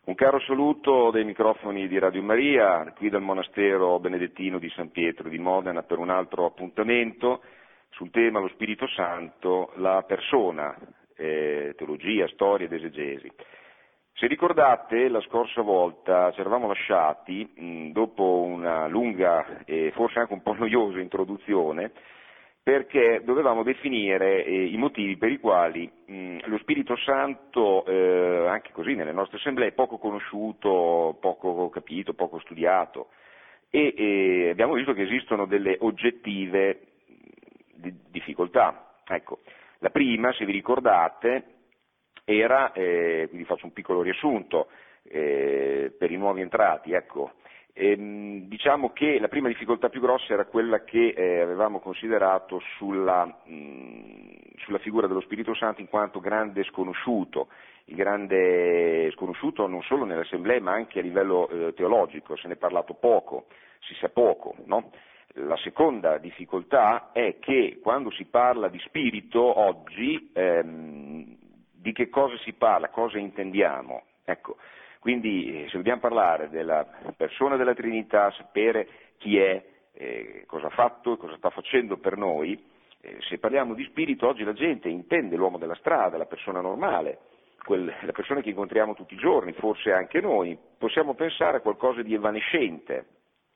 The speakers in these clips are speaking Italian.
Un caro saluto dai microfoni di Radio Maria, qui dal monastero benedettino di San Pietro di Modena per un altro appuntamento sul tema lo Spirito Santo, la persona, teologia, storia ed esegesi. Se ricordate, la scorsa volta ci eravamo lasciati, dopo una lunga e forse anche un po' noiosa introduzione, perché dovevamo definire i motivi per i quali lo Spirito Santo, anche così nelle nostre assemblee, è poco conosciuto, poco capito, poco studiato, e abbiamo visto che esistono delle oggettive difficoltà. Ecco, la prima, se vi ricordate, era, quindi faccio un piccolo riassunto per i nuovi entrati, ecco. Diciamo che la prima difficoltà più grossa era quella che avevamo considerato sulla figura dello Spirito Santo in quanto grande sconosciuto, il grande sconosciuto non solo nelle assemblee ma anche a livello teologico, se ne è parlato poco, si sa poco, no? La seconda difficoltà è che quando si parla di spirito oggi, di che cosa si parla, cosa intendiamo? Ecco. Quindi se dobbiamo parlare della persona della Trinità, sapere chi è, cosa ha fatto e cosa sta facendo per noi, se parliamo di spirito oggi la gente intende l'uomo della strada, la persona normale, la persona che incontriamo tutti i giorni, forse anche noi, possiamo pensare a qualcosa di evanescente,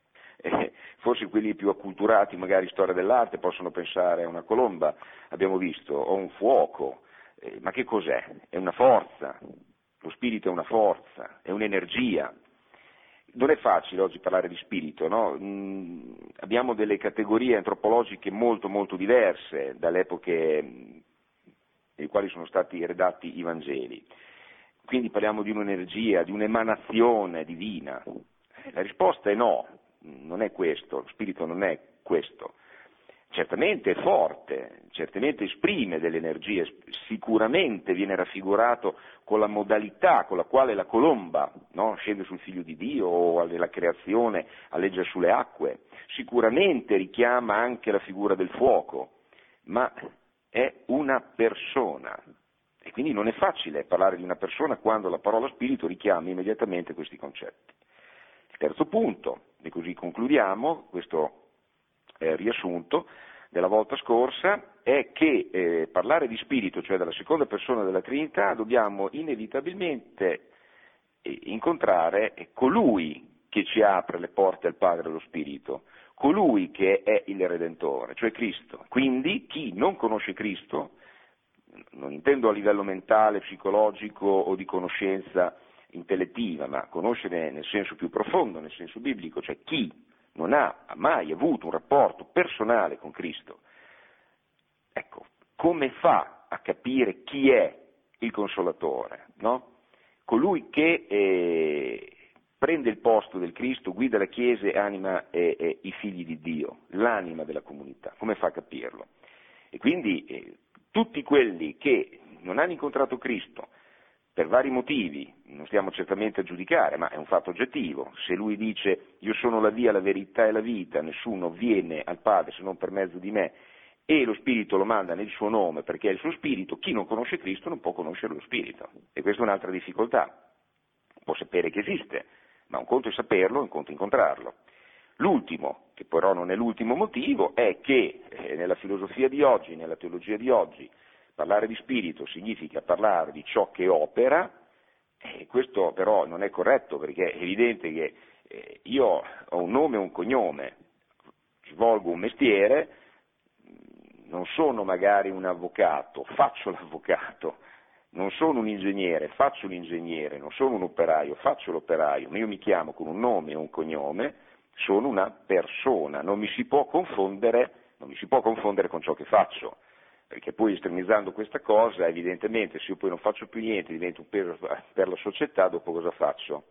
forse quelli più acculturati, magari storia dell'arte, possono pensare a una colomba, abbiamo visto, o un fuoco, ma che cos'è? È una forza. Lo spirito è una forza, è un'energia. Non è facile oggi parlare di spirito, no? Abbiamo delle categorie antropologiche molto molto diverse dalle epoche nelle quali sono stati redatti i Vangeli. Quindi parliamo di un'energia, di un'emanazione divina. La risposta è no, non è questo, lo spirito non è questo. Certamente è forte, certamente esprime delle energie, sicuramente viene raffigurato con la modalità con la quale la colomba, no, scende sul Figlio di Dio o nella creazione alleggia sulle acque, sicuramente richiama anche la figura del fuoco, ma è una persona e quindi non è facile parlare di una persona quando la parola spirito richiama immediatamente questi concetti. Il terzo punto, e così concludiamo questo riassunto della volta scorsa, è che parlare di spirito, cioè della seconda persona della Trinità, dobbiamo inevitabilmente incontrare colui che ci apre le porte al Padre e allo Spirito, colui che è il Redentore, cioè Cristo. Quindi chi non conosce Cristo, non intendo a livello mentale, psicologico o di conoscenza intellettiva, ma conoscere nel senso più profondo, nel senso biblico, cioè chi non ha mai avuto un rapporto personale con Cristo, ecco, come fa a capire chi è il Consolatore, no? Colui che prende il posto del Cristo, guida la Chiesa e anima i figli di Dio, l'anima della comunità, come fa a capirlo? E quindi tutti quelli che non hanno incontrato Cristo, per vari motivi, non stiamo certamente a giudicare, ma è un fatto oggettivo. Se lui dice io sono la via, la verità e la vita, nessuno viene al Padre se non per mezzo di me, e lo Spirito lo manda nel suo nome perché è il suo Spirito, chi non conosce Cristo non può conoscere lo Spirito. E questa è un'altra difficoltà. Può sapere che esiste, ma un conto è saperlo, un conto è incontrarlo. L'ultimo, che però non è l'ultimo motivo, è che nella filosofia di oggi, nella teologia di oggi, parlare di spirito significa parlare di ciò che opera, e questo però non è corretto perché è evidente che io ho un nome e un cognome, svolgo un mestiere, non sono magari un avvocato, faccio l'avvocato, non sono un ingegnere, faccio l'ingegnere, non sono un operaio, faccio l'operaio, ma io mi chiamo con un nome e un cognome, sono una persona, non mi si può confondere con ciò che faccio. Perché poi estremizzando questa cosa, evidentemente, se io poi non faccio più niente, divento un peso per la società, dopo cosa faccio?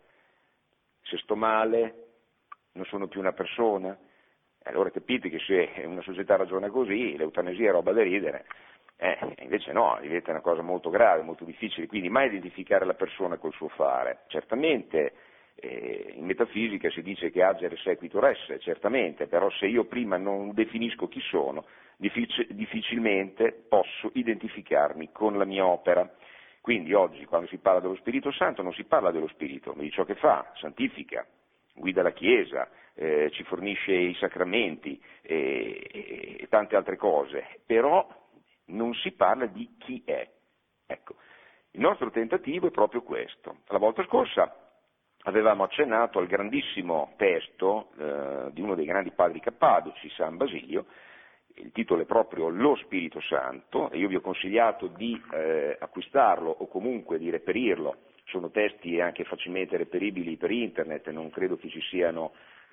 Se sto male, non sono più una persona? Allora capite che se una società ragiona così, l'eutanasia è roba da ridere, invece no, diventa una cosa molto grave, molto difficile, quindi mai identificare la persona col suo fare. Certamente in metafisica si dice che agere sequitur esse, certamente, però se io prima non definisco chi sono, difficilmente posso identificarmi con la mia opera. Quindi oggi quando si parla dello Spirito Santo non si parla dello Spirito, ma di ciò che fa, santifica, guida la Chiesa, ci fornisce i sacramenti e tante altre cose, però non si parla di chi è. Ecco, il nostro tentativo è proprio questo. La volta scorsa avevamo accennato al grandissimo testo di uno dei grandi padri cappadoci, San Basilio. Il titolo è proprio Lo Spirito Santo e io vi ho consigliato di acquistarlo o comunque di reperirlo. Sono testi anche facilmente reperibili per internet, non credo che ci siano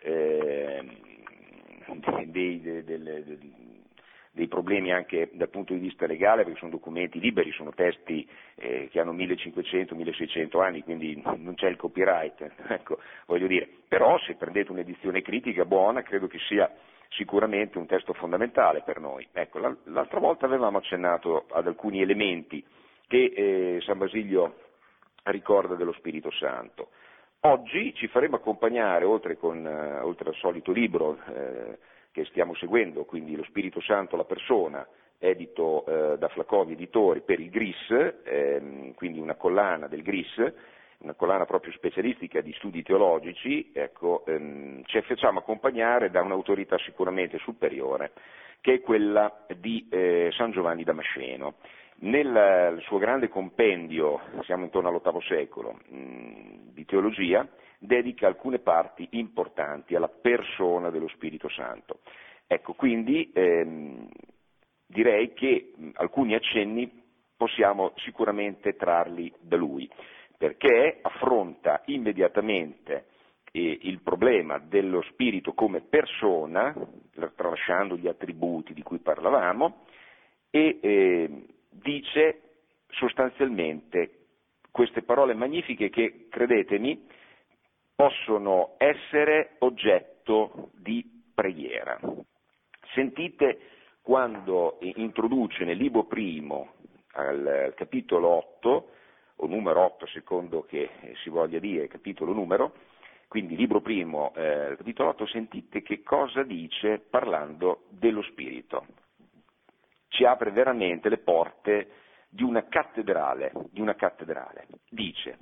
dei problemi anche dal punto di vista legale, perché sono documenti liberi, sono testi che hanno 1500-1600 anni, quindi non c'è il copyright, ecco, voglio dire. Però se prendete un'edizione critica buona, credo che sia sicuramente un testo fondamentale per noi. Ecco, l'altra volta avevamo accennato ad alcuni elementi che San Basilio ricorda dello Spirito Santo. Oggi ci faremo accompagnare, oltre al solito libro che stiamo seguendo, quindi Lo Spirito Santo, la persona, edito da Flacovi Editori per il GRIS, quindi una collana del GRIS, una collana proprio specialistica di studi teologici, ecco, ci facciamo accompagnare da un'autorità sicuramente superiore, che è quella di San Giovanni Damasceno. Nel suo grande compendio, siamo intorno all'VIII secolo, di teologia, dedica alcune parti importanti alla persona dello Spirito Santo. Ecco, quindi direi che alcuni accenni possiamo sicuramente trarli da lui, perché affronta immediatamente il problema dello Spirito come persona, tralasciando gli attributi di cui parlavamo, e dice sostanzialmente queste parole magnifiche che, credetemi, possono essere oggetto di preghiera. Sentite quando introduce nel libro primo, al capitolo 8, o numero 8 secondo che si voglia dire, capitolo numero, quindi libro primo, capitolo 8, sentite che cosa dice parlando dello Spirito. Ci apre veramente le porte di una cattedrale. Dice: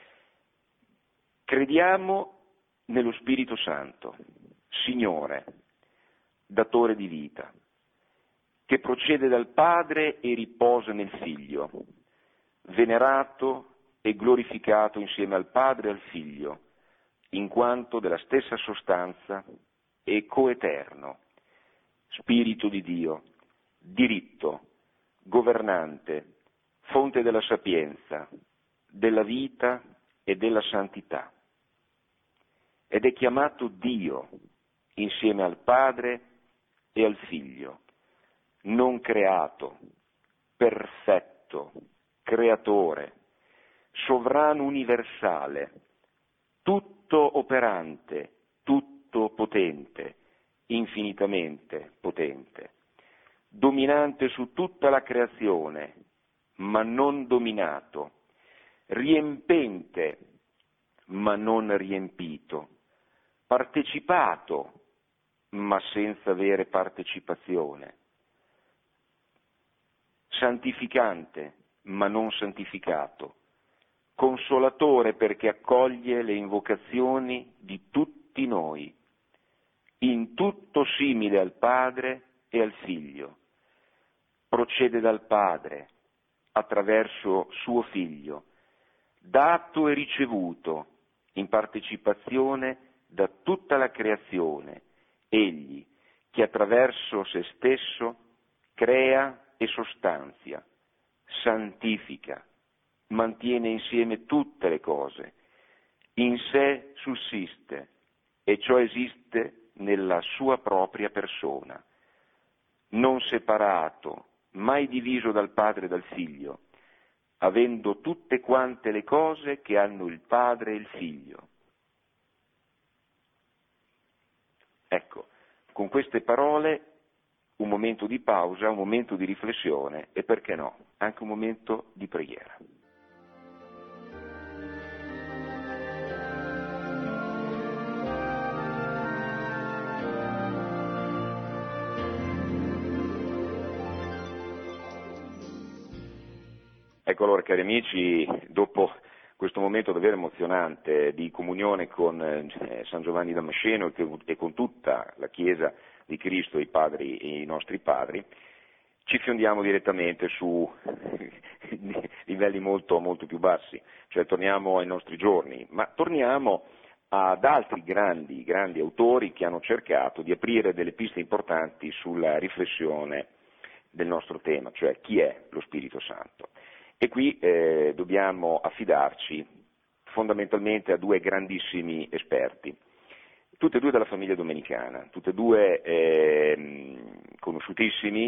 crediamo nello Spirito Santo, Signore, datore di vita, che procede dal Padre e riposa nel Figlio, venerato e glorificato insieme al Padre e al Figlio, in quanto della stessa sostanza e coeterno, Spirito di Dio, diritto, governante, fonte della sapienza, della vita e della santità. Ed è chiamato Dio insieme al Padre e al Figlio, non creato, perfetto, creatore, sovrano universale, tutto operante, tutto potente, infinitamente potente, dominante su tutta la creazione, ma non dominato, riempente, ma non riempito, partecipato, ma senza avere partecipazione, santificante, ma non santificato, consolatore perché accoglie le invocazioni di tutti noi, in tutto simile al Padre e al Figlio, procede dal Padre attraverso suo Figlio, dato e ricevuto in partecipazione da tutta la creazione, egli che attraverso se stesso crea e sostanzia, santifica, mantiene insieme tutte le cose, in sé sussiste e ciò esiste nella sua propria persona, non separato, mai diviso dal Padre e dal Figlio, avendo tutte quante le cose che hanno il Padre e il Figlio. Ecco, con queste parole un momento di pausa, un momento di riflessione e, perché no, anche un momento di preghiera. Ecco allora, cari amici, dopo questo momento davvero emozionante di comunione con San Giovanni Damasceno e con tutta la Chiesa di Cristo, i padri e i nostri padri, ci fiondiamo direttamente su livelli molto, molto più bassi, cioè torniamo ai nostri giorni, ma torniamo ad altri grandi, grandi autori che hanno cercato di aprire delle piste importanti sulla riflessione del nostro tema, cioè chi è lo Spirito Santo. E qui dobbiamo affidarci fondamentalmente a due grandissimi esperti, tutte e due dalla famiglia domenicana, tutte e due conosciutissimi,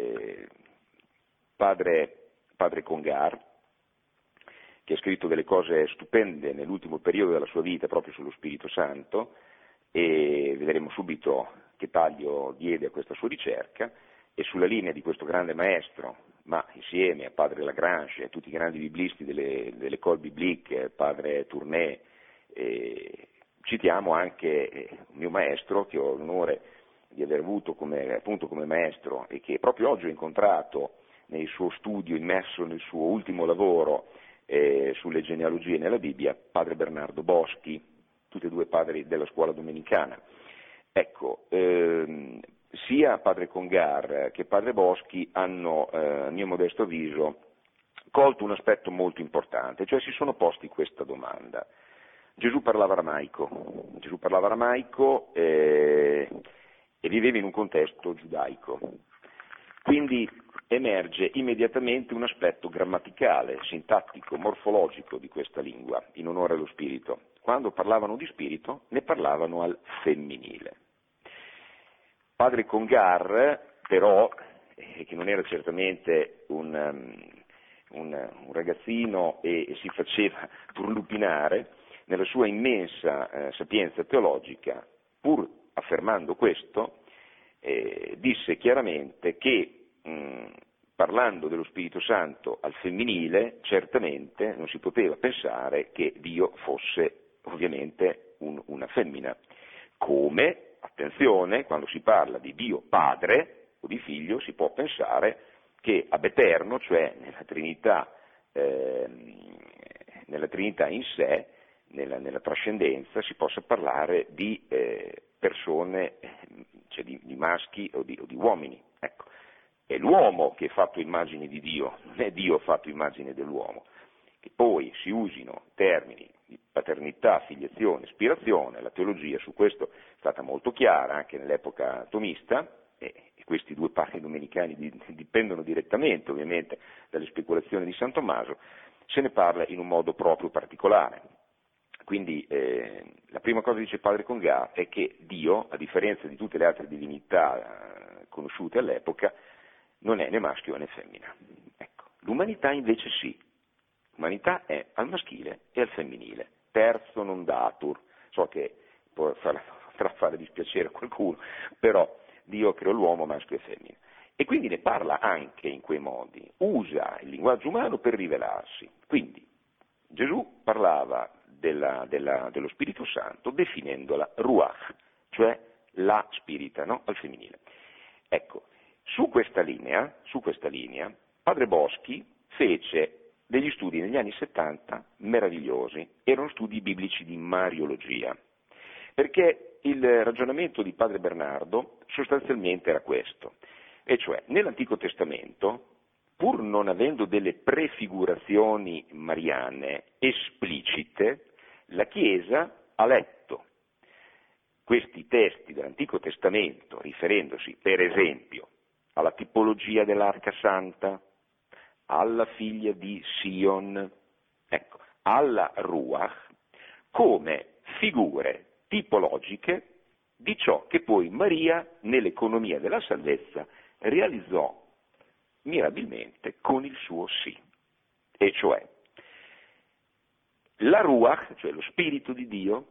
padre Congar, che ha scritto delle cose stupende nell'ultimo periodo della sua vita proprio sullo Spirito Santo, e vedremo subito che taglio diede a questa sua ricerca, e sulla linea di questo grande maestro, ma insieme a padre Lagrange e a tutti i grandi biblisti dell'École biblique, padre Tournai, citiamo anche un mio maestro che ho l'onore di aver avuto appunto come maestro e che proprio oggi ho incontrato nel suo studio, immerso nel suo ultimo lavoro sulle genealogie nella Bibbia, padre Bernardo Boschi, tutti e due padri della scuola domenicana. Ecco, sia padre Congar che padre Boschi hanno, a mio modesto avviso, colto un aspetto molto importante, cioè si sono posti questa domanda. Gesù parlava aramaico e viveva in un contesto giudaico, quindi emerge immediatamente un aspetto grammaticale, sintattico, morfologico di questa lingua, in onore allo spirito. Quando parlavano di spirito, ne parlavano al femminile. Padre Congar, però, che non era certamente un ragazzino e si faceva turlupinare, nella sua immensa sapienza teologica, pur affermando questo, disse chiaramente che parlando dello Spirito Santo al femminile, certamente non si poteva pensare che Dio fosse ovviamente una femmina, come, attenzione, quando si parla di Dio Padre o di Figlio si può pensare che ab eterno, cioè nella Trinità in sé, nella trascendenza, si possa parlare di persone, cioè di maschi o di uomini. Ecco. È l'uomo che è fatto immagine di Dio, non è Dio fatto immagine dell'uomo. Che poi si usino termini di paternità, filiazione, ispirazione, la teologia su questo è stata molto chiara anche nell'epoca tomista, e questi due padri domenicani dipendono direttamente ovviamente dalle speculazioni di San Tommaso, se ne parla in un modo proprio particolare. Quindi la prima cosa che dice padre Congar è che Dio, a differenza di tutte le altre divinità conosciute all'epoca, non è né maschio né femmina. Ecco. L'umanità invece sì, l'umanità è al maschile e al femminile, terzo non datur, so che potrà fare dispiacere a qualcuno, però Dio creò l'uomo maschio e femmina. E quindi ne parla anche in quei modi, usa il linguaggio umano per rivelarsi. Quindi Gesù parlava dello Spirito Santo definendola Ruach, cioè la spirita, no? Al femminile. Ecco, su questa linea, padre Boschi fece degli studi negli anni 70 meravigliosi, erano studi biblici di mariologia, perché il ragionamento di padre Bernardo sostanzialmente era questo, e cioè nell'Antico Testamento, pur non avendo delle prefigurazioni mariane esplicite, la Chiesa ha letto questi testi dell'Antico Testamento riferendosi, per esempio, alla tipologia dell'Arca Santa, alla figlia di Sion, ecco, alla Ruach, come figure tipologiche di ciò che poi Maria, nell'economia della salvezza, realizzò mirabilmente con il suo sì. E cioè, la Ruach, cioè lo Spirito di Dio,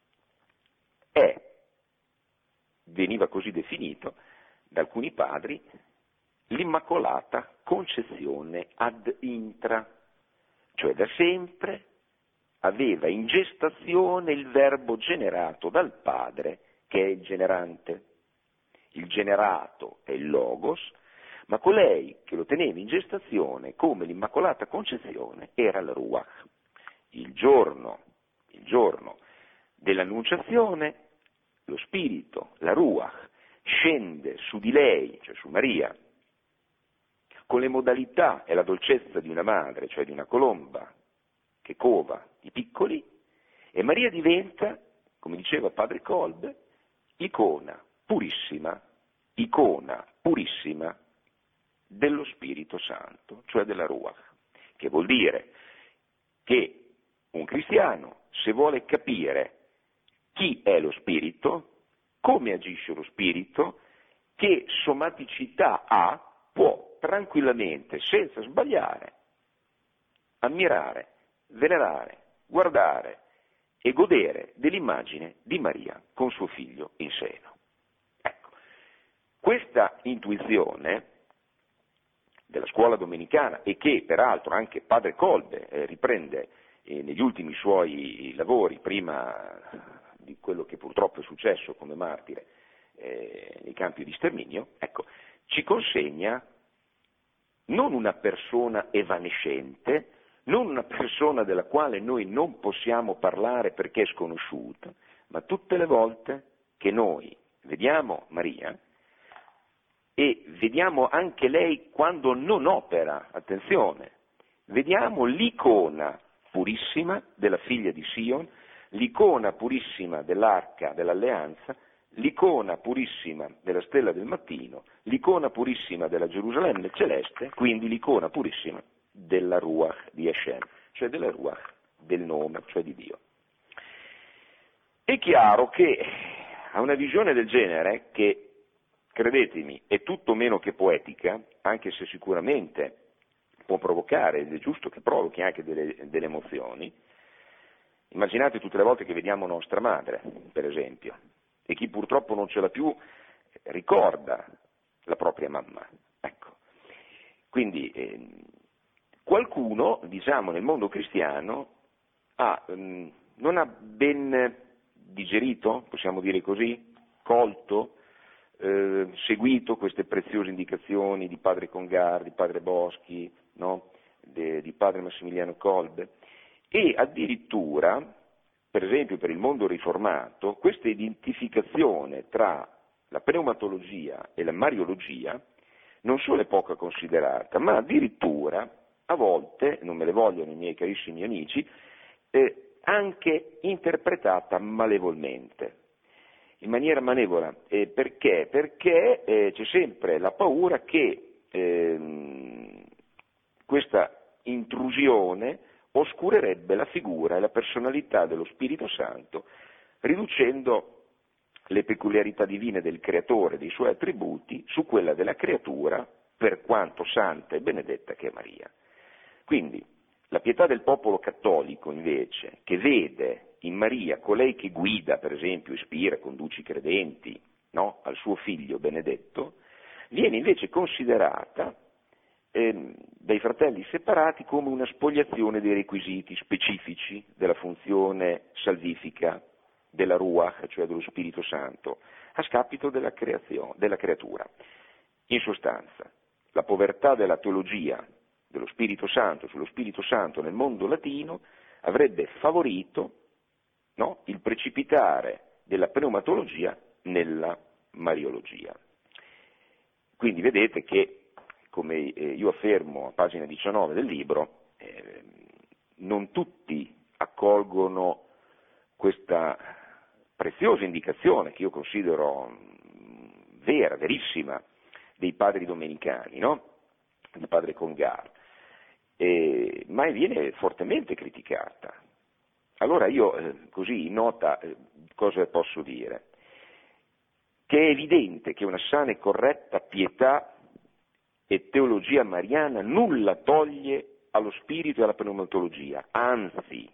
veniva così definito da alcuni padri, l'immacolata concezione ad intra, cioè da sempre aveva in gestazione il verbo generato dal Padre che è il generante. Il generato è il Logos, ma colei che lo teneva in gestazione come l'Immacolata Concezione era la Ruach. Il giorno dell'Annunciazione, lo Spirito, la Ruach, scende su di lei, cioè su Maria, con le modalità e la dolcezza di una madre, cioè di una colomba che cova i piccoli, e Maria diventa, come diceva padre Kolbe, icona purissima dello Spirito Santo, cioè della Ruach, che vuol dire che un cristiano, se vuole capire chi è lo Spirito, come agisce lo Spirito, che somaticità ha, può tranquillamente, senza sbagliare, ammirare, venerare, guardare e godere dell'immagine di Maria con suo figlio in seno. Ecco, questa intuizione della scuola domenicana, e che peraltro anche padre Kolbe riprende negli ultimi suoi lavori, prima di quello che purtroppo è successo come martire nei campi di sterminio, ecco, ci consegna non una persona evanescente, non una persona della quale noi non possiamo parlare perché è sconosciuta, ma tutte le volte che noi vediamo Maria, e vediamo anche lei quando non opera, attenzione, vediamo l'icona purissima della figlia di Sion, l'icona purissima dell'arca dell'alleanza, l'icona purissima della stella del mattino, l'icona purissima della Gerusalemme celeste, quindi l'icona purissima della Ruach di Hashem, cioè della Ruach del nome, cioè di Dio. È chiaro che a una visione del genere, che credetemi è tutto meno che poetica, anche se sicuramente può provocare, ed è giusto che provochi anche delle emozioni, immaginate tutte le volte che vediamo nostra madre, per esempio, e chi purtroppo non ce l'ha più ricorda la propria mamma. Ecco. Quindi qualcuno, diciamo, nel mondo cristiano non ha ben digerito, possiamo dire così, colto, seguito queste preziose indicazioni di padre Congar, di padre Boschi, no? di padre Massimiliano Kolbe, e addirittura, per esempio per il mondo riformato, questa identificazione tra la pneumatologia e la mariologia non solo è poco considerata, ma addirittura a volte, non me le vogliono i miei carissimi amici, anche interpretata malevolmente, in maniera malevola. Perché? Perché c'è sempre la paura che questa intrusione oscurerebbe la figura e la personalità dello Spirito Santo, riducendo le peculiarità divine del Creatore, dei suoi attributi, su quella della creatura, per quanto santa e benedetta che è Maria. Quindi la pietà del popolo cattolico, invece, che vede in Maria colei che guida, per esempio, ispira, conduce i credenti, no? al suo figlio benedetto, viene invece considerata dai fratelli separati come una spoliazione dei requisiti specifici della funzione salvifica della Ruach, cioè dello Spirito Santo, a scapito della creatura. In sostanza, la povertà della teologia dello Spirito Santo sullo Spirito Santo nel mondo latino avrebbe favorito, no, il precipitare della pneumatologia nella mariologia. Quindi vedete che, come io affermo a pagina 19 del libro, non tutti accolgono questa preziosa indicazione, che io considero vera, verissima, dei padri domenicani, no? Di padre Congar, ma viene fortemente criticata. Allora io, così in nota, cosa posso dire? Che è evidente che una sana e corretta pietà e teologia mariana nulla toglie allo spirito e alla pneumatologia, anzi,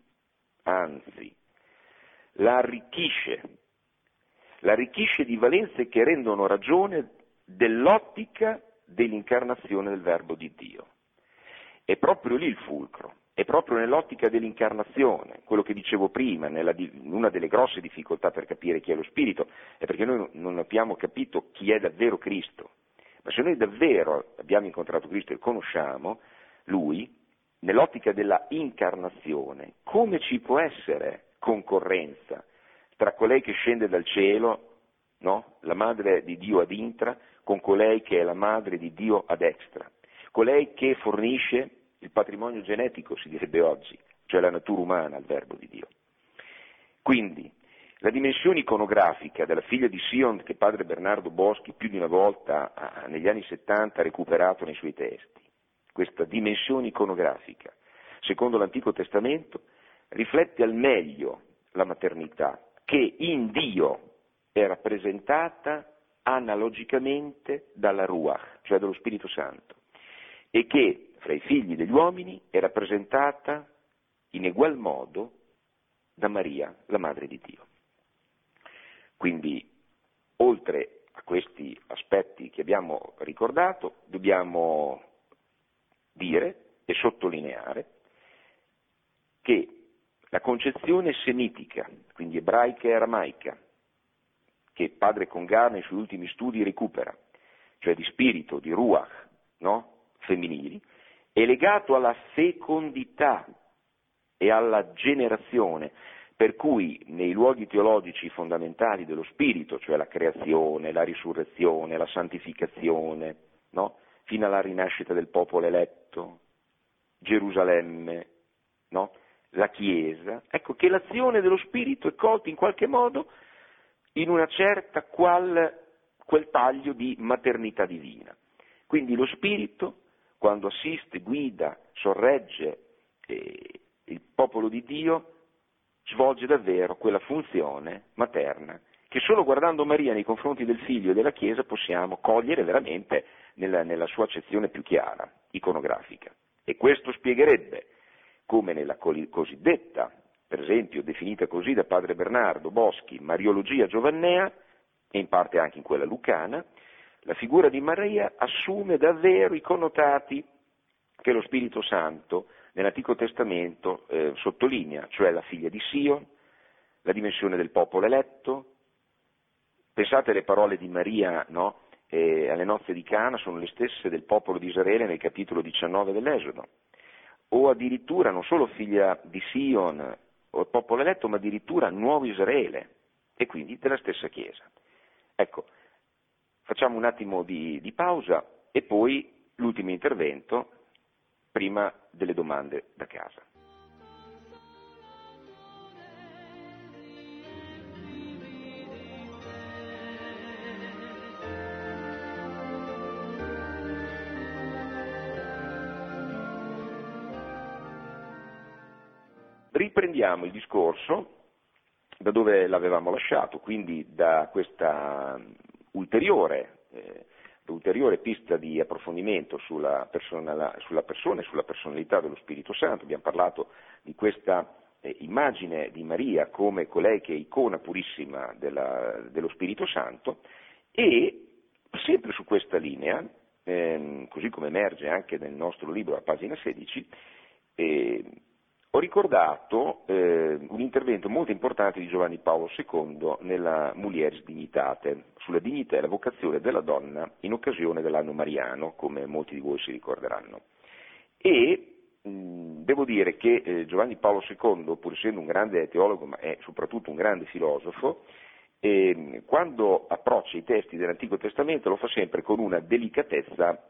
la arricchisce di valenze che rendono ragione dell'ottica dell'incarnazione del Verbo di Dio. È proprio lì il fulcro, è proprio nell'ottica dell'incarnazione, quello che dicevo prima, una delle grosse difficoltà per capire chi è lo Spirito, è perché noi non abbiamo capito chi è davvero Cristo, Ma se noi davvero abbiamo incontrato Cristo e conosciamo Lui, nell'ottica della incarnazione, come ci può essere concorrenza tra colei che scende dal cielo, no? La madre di Dio ad intra, con colei che è la madre di Dio ad extra, colei che fornisce il patrimonio genetico, si direbbe oggi, cioè la natura umana al verbo di Dio. Quindi, la dimensione iconografica della figlia di Sion che padre Bernardo Boschi più di una volta negli anni 70 ha recuperato nei suoi testi, questa dimensione iconografica, secondo l'Antico Testamento, riflette al meglio la maternità, che in Dio è rappresentata analogicamente dalla Ruach, cioè dallo Spirito Santo, e che fra i figli degli uomini è rappresentata in egual modo da Maria, la Madre di Dio. Quindi, oltre a questi aspetti che abbiamo ricordato, dobbiamo dire e sottolineare che la concezione semitica, quindi ebraica e aramaica, che padre Congar nei suoi ultimi studi recupera, cioè di spirito, di ruach, no? Femminili, è legato alla fecondità e alla generazione, per cui nei luoghi teologici fondamentali dello spirito, cioè la creazione, la risurrezione, la santificazione, no? Fino alla rinascita del popolo eletto, Gerusalemme, no? La Chiesa, ecco che l'azione dello spirito è colta in qualche modo in una certa quel taglio di maternità divina. Quindi lo spirito, quando assiste, guida, sorregge il popolo di Dio, svolge davvero quella funzione materna che solo guardando Maria nei confronti del Figlio e della Chiesa possiamo cogliere veramente nella sua accezione più chiara, iconografica. E questo spiegherebbe come nella cosiddetta, per esempio definita così da padre Bernardo Boschi, Mariologia Giovannea, e in parte anche in quella lucana, la figura di Maria assume davvero i connotati che lo Spirito Santo nell'Antico Testamento sottolinea, cioè la figlia di Sion, la dimensione del popolo eletto. Pensate alle parole di Maria, no? Alle nozze di Cana sono le stesse del popolo di Israele nel capitolo 19 dell'Esodo. O addirittura non solo figlia di Sion o popolo eletto, ma addirittura nuovo Israele, e quindi della stessa Chiesa. Ecco, facciamo un attimo di pausa e poi l'ultimo intervento prima delle domande da casa. Riprendiamo il discorso da dove l'avevamo lasciato, quindi da questa ulteriore pista di approfondimento sulla persona e sulla personalità dello Spirito Santo. Abbiamo parlato di questa immagine di Maria come colei che è icona purissima dello Spirito Santo, e sempre su questa linea, così come emerge anche nel nostro libro a pagina 16, ho ricordato un intervento molto importante di Giovanni Paolo II nella Mulieris Dignitate, sulla dignità e la vocazione della donna in occasione dell'anno mariano, come molti di voi si ricorderanno. E devo dire che Giovanni Paolo II, pur essendo un grande teologo, ma è soprattutto un grande filosofo, quando approccia i testi dell'Antico Testamento lo fa sempre con una delicatezza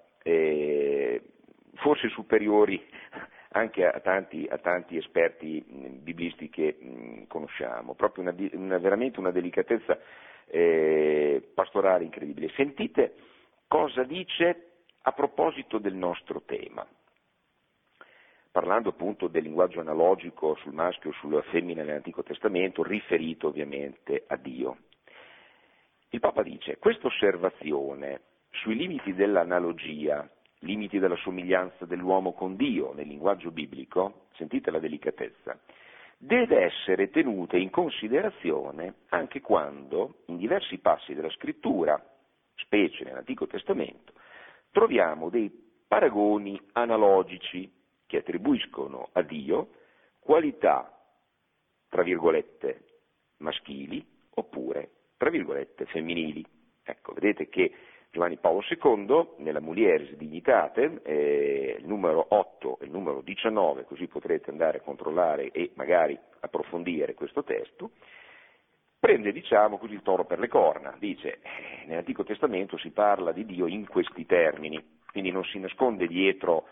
forse superiori anche a tanti esperti biblisti che conosciamo, proprio veramente una delicatezza pastorale incredibile. Sentite cosa dice a proposito del nostro tema, parlando appunto del linguaggio analogico sul maschio o sulla femmina nell'Antico Testamento, riferito ovviamente a Dio. Il Papa dice: questa osservazione sui limiti dell'analogia, limiti della somiglianza dell'uomo con Dio nel linguaggio biblico, sentite la delicatezza, deve essere tenuta in considerazione anche quando in diversi passi della scrittura, specie nell'Antico Testamento, troviamo dei paragoni analogici che attribuiscono a Dio qualità, tra virgolette, maschili oppure, tra virgolette, femminili. Ecco, vedete che Giovanni Paolo II, nella Mulieris Dignitatem, il numero 8 e il numero 19, così potrete andare a controllare e magari approfondire questo testo, prende, diciamo così, il toro per le corna. Dice, nell'Antico Testamento si parla di Dio in questi termini, quindi non si nasconde dietro,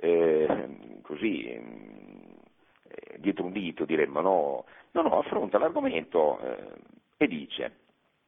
dietro un dito, diremmo, no, affronta l'argomento e dice,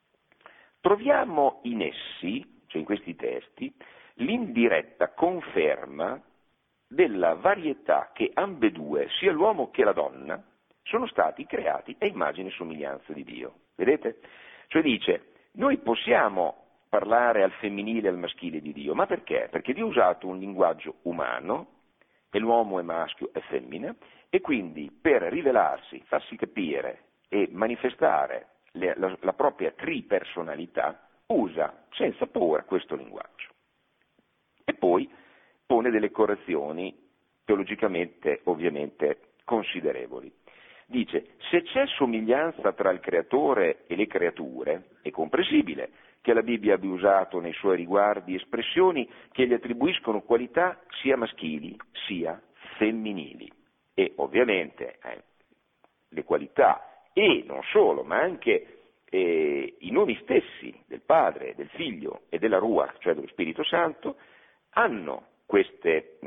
troviamo in essi, cioè in questi testi, l'indiretta conferma della varietà che ambedue, sia l'uomo che la donna, sono stati creati a immagine e somiglianza di Dio. Vedete? Cioè dice, noi possiamo parlare al femminile e al maschile di Dio, ma perché? Perché Dio ha usato un linguaggio umano, e l'uomo è maschio e femmina, e quindi per rivelarsi, farsi capire e manifestare la propria tripersonalità, usa senza paura questo linguaggio. E poi pone delle correzioni teologicamente ovviamente considerevoli. Dice, se c'è somiglianza tra il creatore e le creature, è comprensibile che la Bibbia abbia usato nei suoi riguardi espressioni che gli attribuiscono qualità sia maschili sia femminili. E ovviamente le qualità, e non solo, ma anche i nomi stessi del Padre, del Figlio e della Ruach, cioè dello Spirito Santo, hanno queste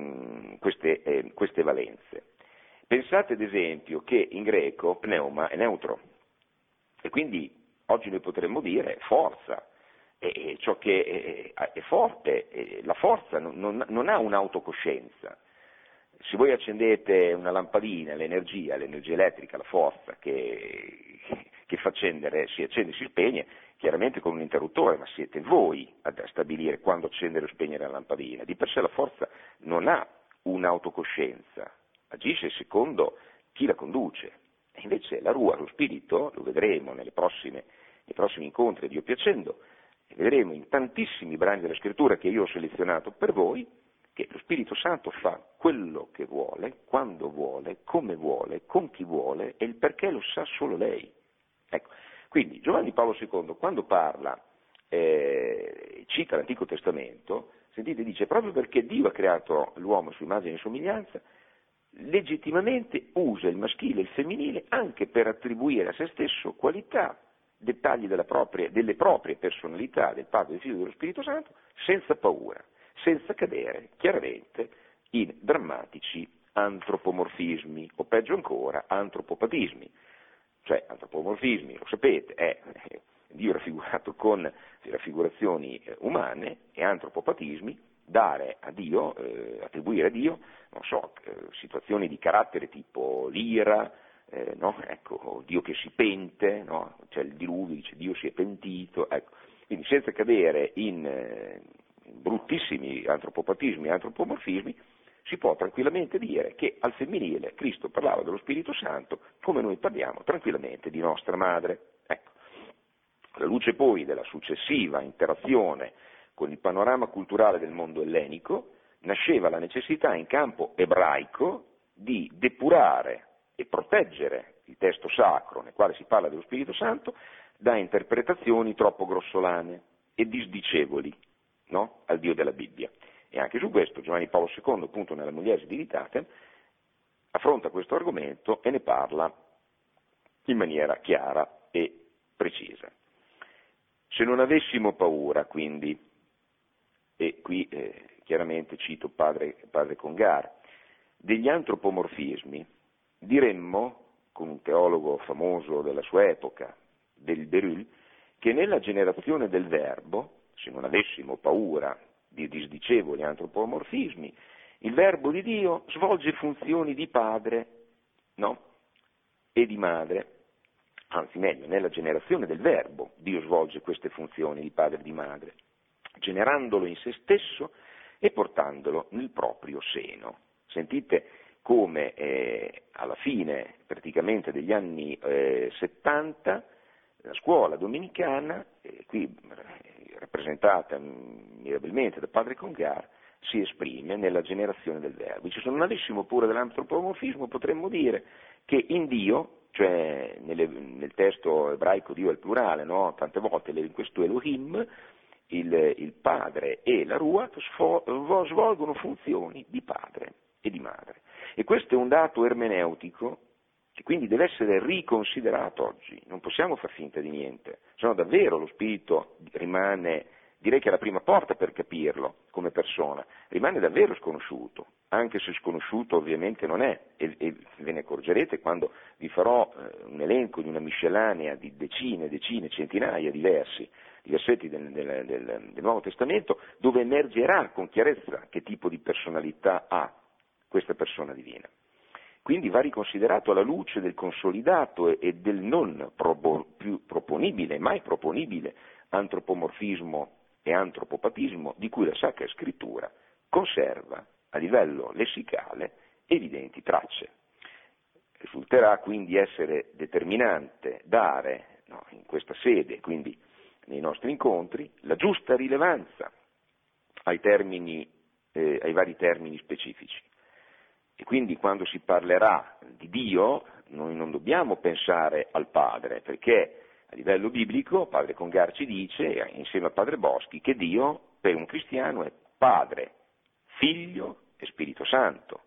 valenze. Pensate ad esempio che in greco pneuma è neutro, e quindi oggi noi potremmo dire forza, e ciò che è forte, la forza non ha un'autocoscienza. Se voi accendete una lampadina, l'energia elettrica, la forza che fa accendere, si accende e si spegne, chiaramente con un interruttore, ma siete voi a stabilire quando accendere o spegnere la lampadina. Di per sé la forza non ha un'autocoscienza, agisce secondo chi la conduce. E invece la Ruach, lo Spirito, lo vedremo nei prossimi incontri, Dio piacendo, e vedremo in tantissimi brani della Scrittura che io ho selezionato per voi, che lo Spirito Santo fa quello che vuole, quando vuole, come vuole, con chi vuole, e il perché lo sa solo lei. Ecco, quindi Giovanni Paolo II, quando parla, cita l'Antico Testamento, sentite, dice, proprio perché Dio ha creato l'uomo su immagine e somiglianza, legittimamente usa il maschile e il femminile anche per attribuire a se stesso qualità, dettagli delle proprie personalità, del Padre, del Figlio e dello Spirito Santo, senza paura, senza cadere chiaramente in drammatici antropomorfismi, o peggio ancora, antropopatismi. Cioè, antropomorfismi, lo sapete, è Dio raffigurato con raffigurazioni umane, e antropopatismi, dare a Dio, attribuire a Dio, non so, situazioni di carattere tipo l'ira, no? Ecco, Dio che si pente, no? C'è il diluvio, dice Dio si è pentito, ecco. Quindi senza cadere in bruttissimi antropopatismi e antropomorfismi, si può tranquillamente dire che al femminile Cristo parlava dello Spirito Santo come noi parliamo tranquillamente di nostra madre. Ecco. Alla luce poi della successiva interazione con il panorama culturale del mondo ellenico, nasceva la necessità in campo ebraico di depurare e proteggere il testo sacro nel quale si parla dello Spirito Santo da interpretazioni troppo grossolane e disdicevoli, no? Al Dio della Bibbia. E anche su questo Giovanni Paolo II, appunto nella Mulieris Dignitatem, affronta questo argomento e ne parla in maniera chiara e precisa. Se non avessimo paura, quindi, e qui chiaramente cito padre Congar, degli antropomorfismi, diremmo, con un teologo famoso della sua epoca, del Beryl, che nella generazione del Verbo, se non avessimo paura di disdicevoli antropomorfismi, il Verbo di Dio svolge funzioni di padre, no? E di madre. Anzi, meglio, nella generazione del Verbo Dio svolge queste funzioni di padre e di madre, generandolo in se stesso e portandolo nel proprio seno. Sentite come alla fine praticamente degli anni 70 la scuola domenicana, qui rappresentata mirabilmente da padre Congar, si esprime nella generazione del Verbo. Dice, se non avessimo paura dell'antropomorfismo potremmo dire che in Dio, cioè nel testo ebraico Dio è il plurale, no? Tante volte in questo Elohim, il padre e la Ruach svolgono funzioni di padre e di madre. E questo è un dato ermeneutico che quindi deve essere riconsiderato oggi. Non possiamo far finta di niente, se no davvero lo spirito rimane, direi che è la prima porta per capirlo come persona, rimane davvero sconosciuto, anche se sconosciuto ovviamente non è, e ve ne accorgerete quando vi farò un elenco di una miscellanea di decine, centinaia di versetti del Nuovo Testamento, dove emergerà con chiarezza che tipo di personalità ha questa persona divina. Quindi va riconsiderato alla luce del consolidato e del non più proponibile, mai proponibile, antropomorfismo e antropopatismo di cui la Sacra Scrittura conserva a livello lessicale evidenti tracce. Risulterà quindi essere determinante dare, in questa sede, quindi nei nostri incontri, la giusta rilevanza ai vari termini specifici. E quindi quando si parlerà di Dio, noi non dobbiamo pensare al Padre, perché a livello biblico Padre Congar ci dice, insieme a Padre Boschi, che Dio per un cristiano è Padre, Figlio e Spirito Santo.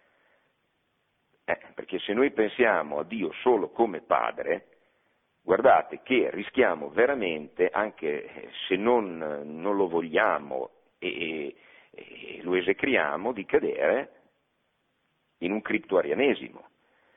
Perché se noi pensiamo a Dio solo come Padre, guardate che rischiamo veramente, anche se non lo vogliamo e lo esecriamo, di cadere in un criptoarianesimo,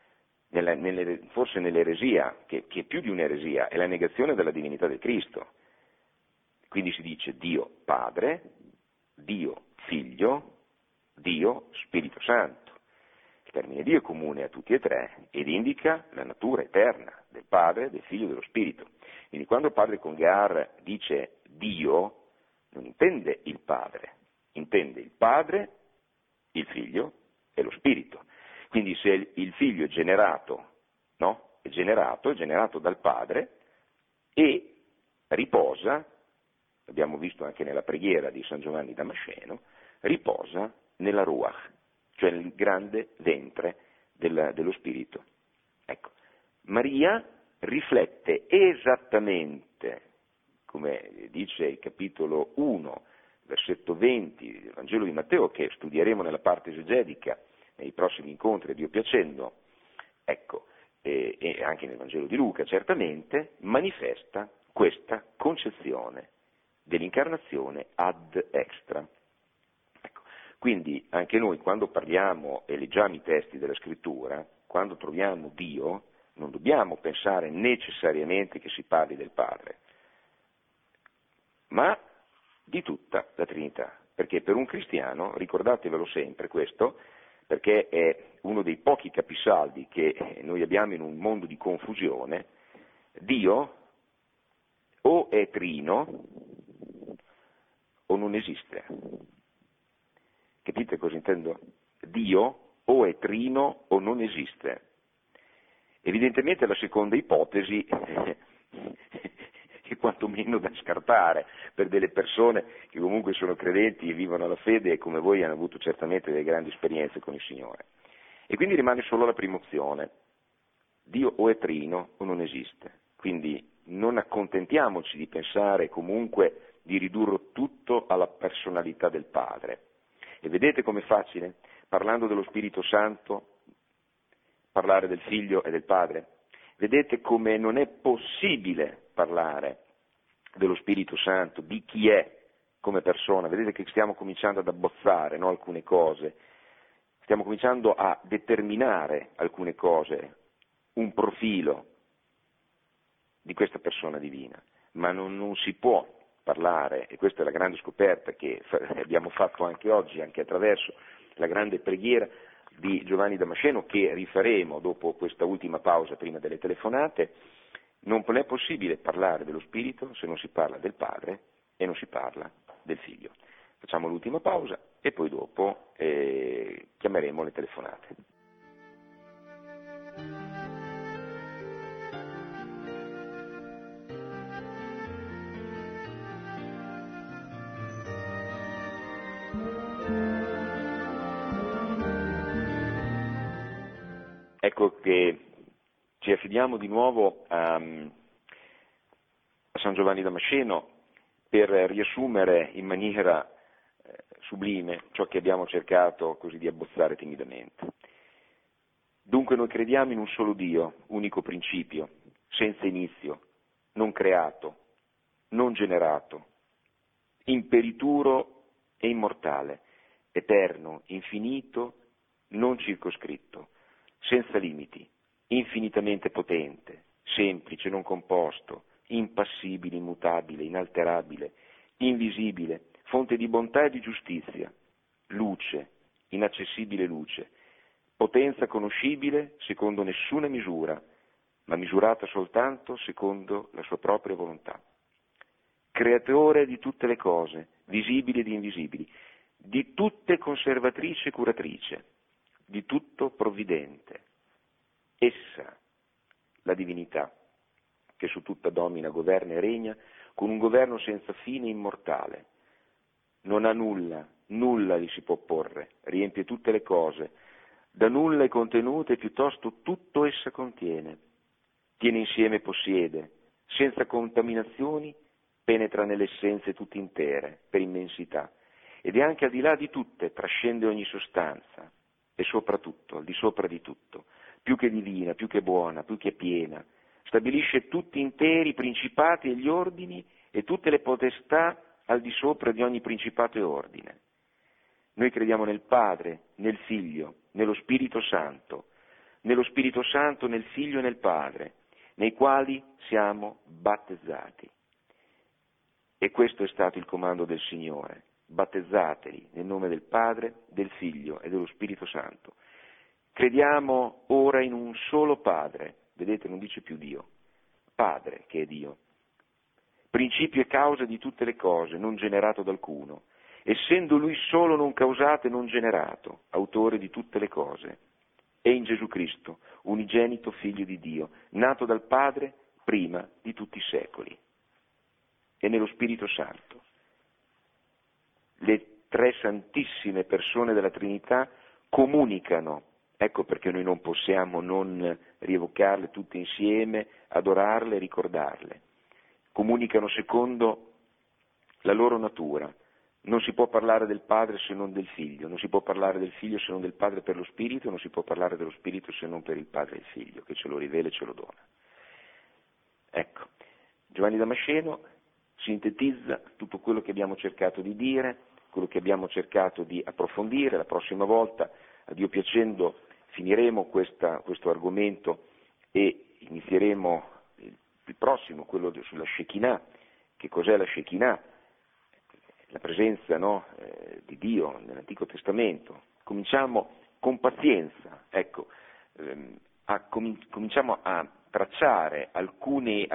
forse nell'eresia, che è più di un'eresia, è la negazione della divinità del Cristo. Quindi si dice Dio Padre, Dio Figlio, Dio Spirito Santo. Il termine Dio è comune a tutti e tre ed indica la natura eterna del Padre, del Figlio e dello Spirito. Quindi quando Padre Congar dice Dio, non intende il Padre, intende il Padre, il Figlio e lo Spirito. Quindi se il Figlio è generato, è generato dal Padre e riposa, abbiamo visto anche nella preghiera di San Giovanni Damasceno, riposa nella Ruach, cioè nel grande ventre dello Spirito. Ecco, Maria riflette esattamente, come dice il capitolo 1, versetto 20 del Vangelo di Matteo, che studieremo nella parte esegedica nei prossimi incontri, Dio piacendo, ecco, e anche nel Vangelo di Luca certamente, manifesta questa concezione dell'incarnazione ad extra. Ecco, quindi anche noi quando parliamo e leggiamo i testi della Scrittura, quando troviamo Dio, non dobbiamo pensare necessariamente che si parli del Padre, ma di tutta la Trinità, perché per un cristiano, ricordatevelo sempre questo, perché è uno dei pochi capisaldi che noi abbiamo in un mondo di confusione, Dio o è trino o non esiste. Capite cosa intendo? Dio o è trino o non esiste. Evidentemente la seconda ipotesi è quantomeno da scartare per delle persone che comunque sono credenti e vivono la fede e come voi hanno avuto certamente delle grandi esperienze con il Signore. E quindi rimane solo la prima opzione, Dio o è trino o non esiste. Quindi non accontentiamoci di pensare comunque di ridurre tutto alla personalità del Padre. E vedete com'è facile, parlando dello Spirito Santo, parlare del Figlio e del Padre? Vedete come non è possibile parlare dello Spirito Santo, di chi è come persona. Vedete che stiamo cominciando ad abbozzare, alcune cose, stiamo cominciando a determinare alcune cose, un profilo di questa persona divina, ma non si può parlare, e questa è la grande scoperta che abbiamo fatto anche oggi, anche attraverso la grande preghiera di Giovanni Damasceno, che rifaremo dopo questa ultima pausa prima delle telefonate. Non è possibile parlare dello Spirito se non si parla del Padre e non si parla del Figlio. Facciamo l'ultima pausa e poi dopo chiameremo le telefonate. Ecco che ci affidiamo di nuovo a San Giovanni Damasceno per riassumere in maniera sublime ciò che abbiamo cercato così di abbozzare timidamente. Dunque noi crediamo in un solo Dio, unico principio, senza inizio, non creato, non generato, imperituro e immortale, eterno, infinito, non circoscritto, senza limiti, infinitamente potente, semplice, non composto, impassibile, immutabile, inalterabile, invisibile, fonte di bontà e di giustizia, luce, inaccessibile luce, potenza conoscibile secondo nessuna misura, ma misurata soltanto secondo la sua propria volontà. Creatore di tutte le cose, visibili ed invisibili, di tutte conservatrice e curatrice, di tutto provvidente. Essa, la divinità, che su tutta domina, governa e regna, con un governo senza fine immortale. Non ha nulla, nulla gli si può opporre, riempie tutte le cose, da nulla è contenuta e piuttosto tutto essa contiene. Tiene insieme e possiede, senza contaminazioni, penetra nelle essenze tutte intere, per immensità, ed è anche al di là di tutte, trascende ogni sostanza, è sopra tutto, al di sopra di tutto, più che divina, più che buona, più che piena, stabilisce tutti interi i principati e gli ordini e tutte le potestà al di sopra di ogni principato e ordine. Noi crediamo nel Padre, nel Figlio, nello Spirito Santo, nel Figlio e nel Padre, nei quali siamo battezzati. E questo è stato il comando del Signore: battezzatevi nel nome del Padre, del Figlio e dello Spirito Santo. Crediamo ora in un solo Padre, vedete, non dice più Dio, Padre che è Dio, principio e causa di tutte le cose, non generato da alcuno, essendo Lui solo non causato e non generato, autore di tutte le cose, e in Gesù Cristo, unigenito Figlio di Dio, nato dal Padre prima di tutti i secoli, e nello Spirito Santo. Le tre santissime persone della Trinità comunicano, ecco perché noi non possiamo non rievocarle tutte insieme, adorarle, ricordarle. Comunicano secondo la loro natura. Non si può parlare del Padre se non del Figlio, non si può parlare del Figlio se non del Padre per lo Spirito, non si può parlare dello Spirito se non per il Padre e il Figlio, che ce lo rivela e ce lo dona. Ecco, Giovanni Damasceno sintetizza tutto quello che abbiamo cercato di dire, quello che abbiamo cercato di approfondire. La prossima volta, a Dio piacendo, finiremo questo argomento e inizieremo il prossimo, quello sulla Shekinah. Che cos'è la Shekinah? La presenza di Dio nell'Antico Testamento. Cominciamo con pazienza, ecco, cominciamo a tracciare alcuni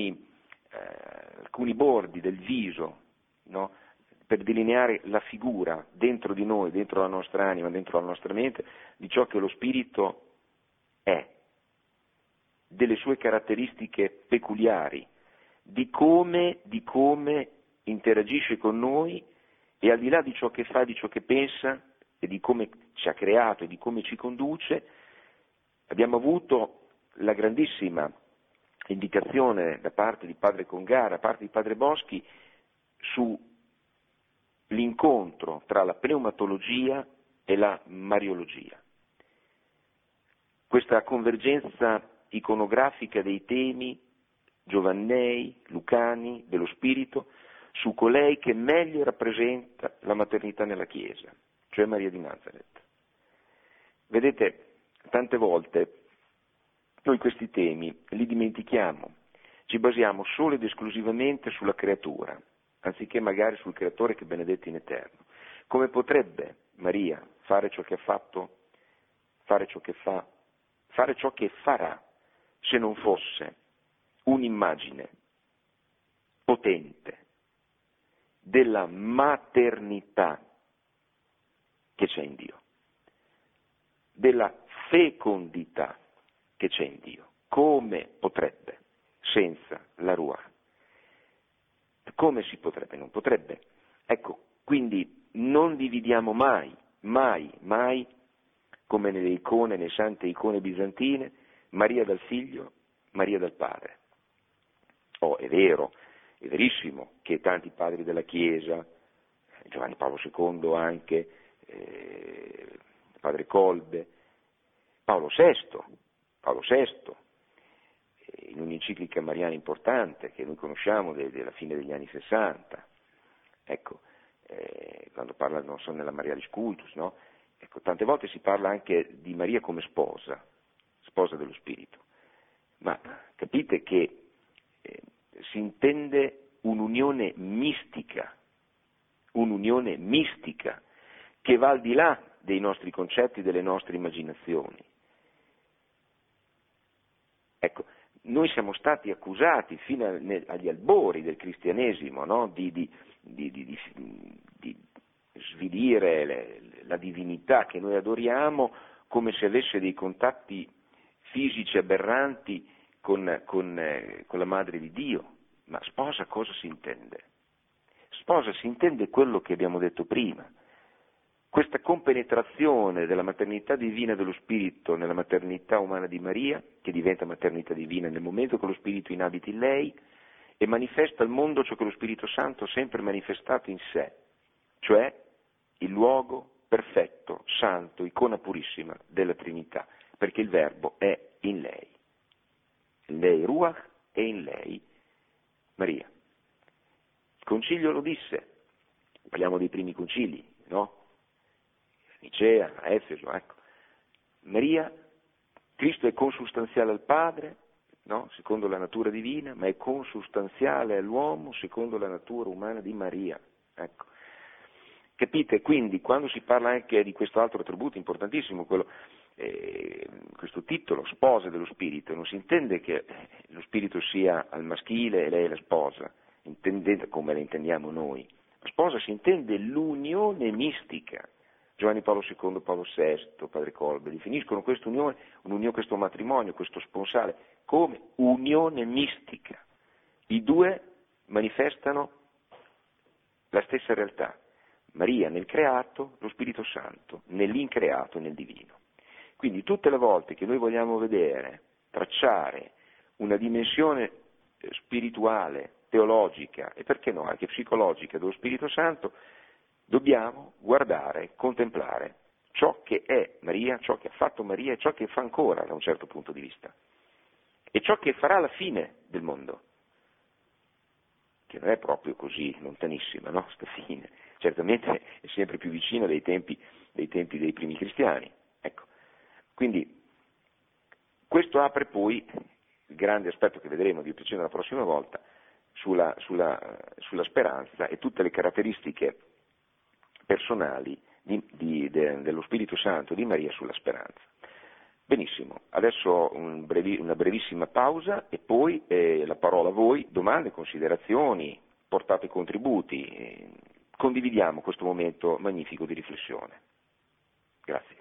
bordi del viso, no? Per delineare la figura dentro di noi, dentro la nostra anima, dentro la nostra mente, di ciò che lo Spirito è, delle sue caratteristiche peculiari, di come interagisce con noi e al di là di ciò che fa, di ciò che pensa e di come ci ha creato e di come ci conduce. Abbiamo avuto la grandissima indicazione da parte di Padre Congara, da parte di Padre Boschi, sull'incontro tra la pneumatologia e la mariologia. Questa convergenza iconografica dei temi giovannei, lucani, dello spirito, su colei che meglio rappresenta la maternità nella Chiesa, cioè Maria di Nazareth. Vedete, tante volte noi questi temi li dimentichiamo, ci basiamo solo ed esclusivamente sulla creatura, anziché magari sul Creatore che è benedetto in eterno. Come potrebbe Maria fare ciò che ha fatto, fare ciò che fa, fare ciò che farà, se non fosse un'immagine potente della maternità che c'è in Dio, della fecondità che c'è in Dio? Come potrebbe senza la Ruah? Come si potrebbe? Non potrebbe. Ecco, quindi non dividiamo mai, come nelle icone, nelle sante icone bizantine, Maria dal Figlio, Maria dal Padre. È vero È verissimo che tanti padri della Chiesa, Giovanni Paolo II anche, padre Kolbe, Paolo VI, in un'enciclica mariana importante che noi conosciamo della fine degli anni 60, ecco, quando parla, non so, nella Marialis Cultus, no? Ecco, tante volte si parla anche di Maria come sposa dello Spirito, ma capite che si intende un'unione mistica che va al di là dei nostri concetti, delle nostre immaginazioni. Ecco, noi siamo stati accusati fino agli albori del cristianesimo, no? di svilire la divinità che noi adoriamo come se avesse dei contatti fisici aberranti con la Madre di Dio. Ma sposa cosa si intende? Sposa si intende quello che abbiamo detto prima, questa compenetrazione della maternità divina dello Spirito nella maternità umana di Maria, che diventa maternità divina nel momento che lo Spirito inabiti in lei e manifesta al mondo ciò che lo Spirito Santo ha sempre manifestato in sé, cioè il luogo perfetto, santo, icona purissima della Trinità, perché il Verbo è in lei. In lei Ruach e in lei Maria. Il Concilio lo disse, parliamo dei primi concili, no? Nicea, a Efeso, ecco. Maria, Cristo è consustanziale al Padre, no? Secondo la natura divina, ma è consustanziale all'uomo secondo la natura umana di Maria, ecco. Capite? Quindi quando si parla anche di questo altro attributo importantissimo, questo titolo, sposa dello Spirito, non si intende che lo Spirito sia al maschile e lei è la sposa, intendete come la intendiamo noi. La sposa si intende l'unione mistica. Giovanni Paolo II, Paolo VI, padre Kolbe definiscono questa unione, questo matrimonio, questo sponsale, come unione mistica. I due manifestano la stessa realtà. Maria nel creato, lo Spirito Santo nell'increato e nel divino. Quindi tutte le volte che noi vogliamo vedere, tracciare una dimensione spirituale, teologica e perché no anche psicologica dello Spirito Santo, dobbiamo guardare, contemplare ciò che è Maria, ciò che ha fatto Maria e ciò che fa ancora da un certo punto di vista e ciò che farà alla fine del mondo, che non è proprio così lontanissima, no? Sta fine, certamente è sempre più vicina dei tempi dei primi cristiani, ecco. Quindi questo apre poi il grande aspetto che vedremo di più la prossima volta sulla speranza e tutte le caratteristiche personali dello Spirito Santo di Maria sulla speranza. Benissimo, adesso una brevissima pausa e poi la parola a voi, domande, considerazioni, portate contributi, condividiamo questo momento magnifico di riflessione. Grazie.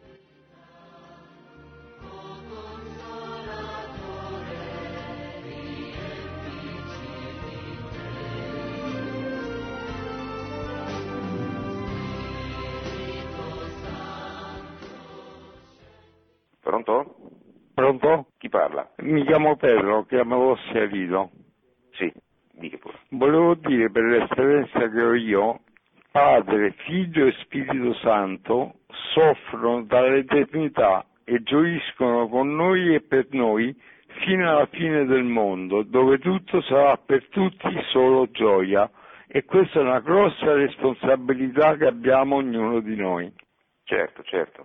Pronto? Pronto? Chi parla? Mi chiamo Pedro, chiamo Osserino. Sì, dica pure. Volevo dire per l'esperienza che ho io, Padre, Figlio e Spirito Santo soffrono dall'eternità e gioiscono con noi e per noi fino alla fine del mondo, dove tutto sarà per tutti solo gioia. E questa è una grossa responsabilità che abbiamo ognuno di noi. Certo.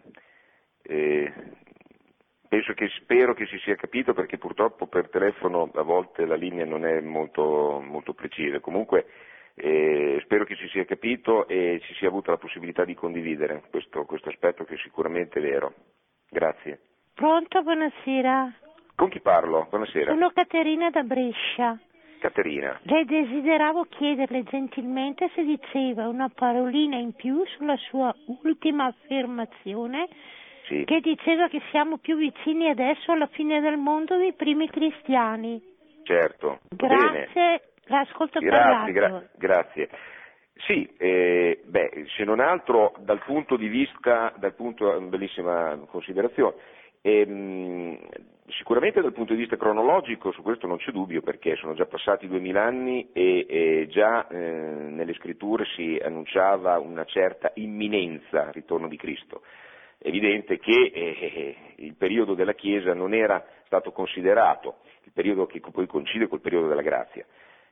Spero che si sia capito, perché purtroppo per telefono a volte la linea non è molto, molto precisa. Comunque spero che si sia capito e si sia avuta la possibilità di condividere questo aspetto che è sicuramente vero. Grazie. Pronto, buonasera. Con chi parlo? Buonasera. Sono Caterina da Brescia. Caterina. Le desideravo chiederle gentilmente se diceva una parolina in più sulla sua ultima affermazione, sì, che diceva che siamo più vicini adesso alla fine del mondo dei primi cristiani. Certo. Grazie, bene. l'ascolto per radio. Grazie. Sì, se non altro dal punto di vista, bellissima considerazione, Sicuramente dal punto di vista cronologico su questo non c'è dubbio, perché sono già passati 2000 anni e già nelle scritture si annunciava una certa imminenza al ritorno di Cristo. È evidente che il periodo della Chiesa non era stato considerato, il periodo che poi coincide col periodo della grazia.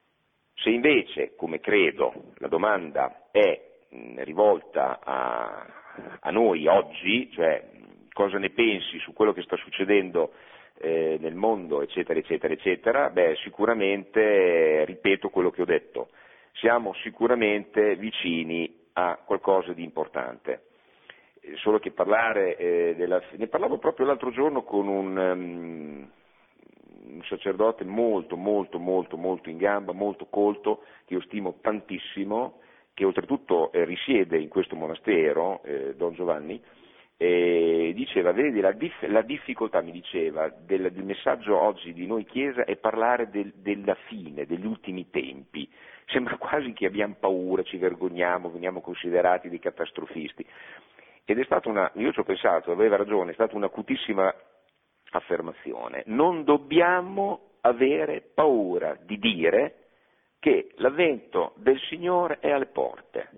Se invece, come credo, la domanda è rivolta a noi oggi, cioè cosa ne pensi su quello che sta succedendo nel mondo, eccetera, eccetera, eccetera, sicuramente ripeto quello che ho detto, siamo sicuramente vicini a qualcosa di importante. Solo che parlare ne parlavo proprio l'altro giorno con un sacerdote molto in gamba, molto colto, che io stimo tantissimo, che oltretutto risiede in questo monastero, Don Giovanni, diceva, vedi, la difficoltà, mi diceva, del messaggio oggi di noi Chiesa è parlare della fine, degli ultimi tempi. Sembra quasi che abbiamo paura, ci vergogniamo, veniamo considerati dei catastrofisti. Ed è stata io ci ho pensato, aveva ragione, è stata un'acutissima affermazione. Non dobbiamo avere paura di dire che l'avvento del Signore è alle porte.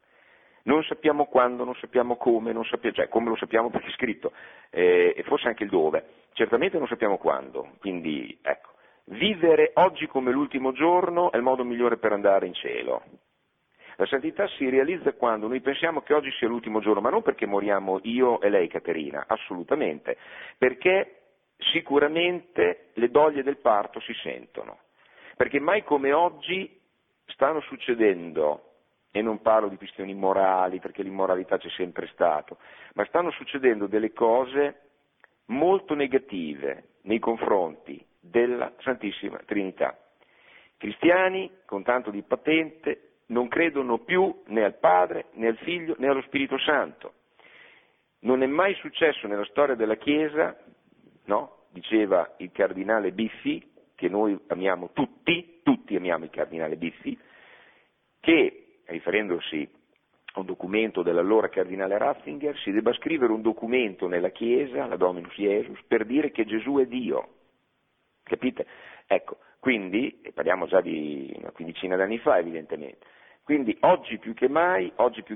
Non sappiamo quando, non sappiamo come, cioè come lo sappiamo perché è scritto, e forse anche il dove, certamente non sappiamo quando, quindi ecco, vivere oggi come l'ultimo giorno è il modo migliore per andare in cielo. La santità si realizza quando noi pensiamo che oggi sia l'ultimo giorno, ma non perché moriamo io e lei, Caterina, assolutamente, perché sicuramente le doglie del parto si sentono, perché mai come oggi stanno succedendo, e non parlo di questioni morali, perché l'immoralità c'è sempre stato, ma stanno succedendo delle cose molto negative nei confronti della Santissima Trinità. Cristiani, con tanto di patente, non credono più né al Padre, né al Figlio, né allo Spirito Santo. Non è mai successo nella storia della Chiesa, no? Diceva il cardinale Biffi, che noi amiamo tutti amiamo il cardinale Biffi, che, riferendosi a un documento dell'allora cardinale Ratzinger, si debba scrivere un documento nella Chiesa, la Dominus Iesus, per dire che Gesù è Dio. Capite? Ecco, quindi, e parliamo già di una quindicina d'anni fa evidentemente, quindi oggi più che mai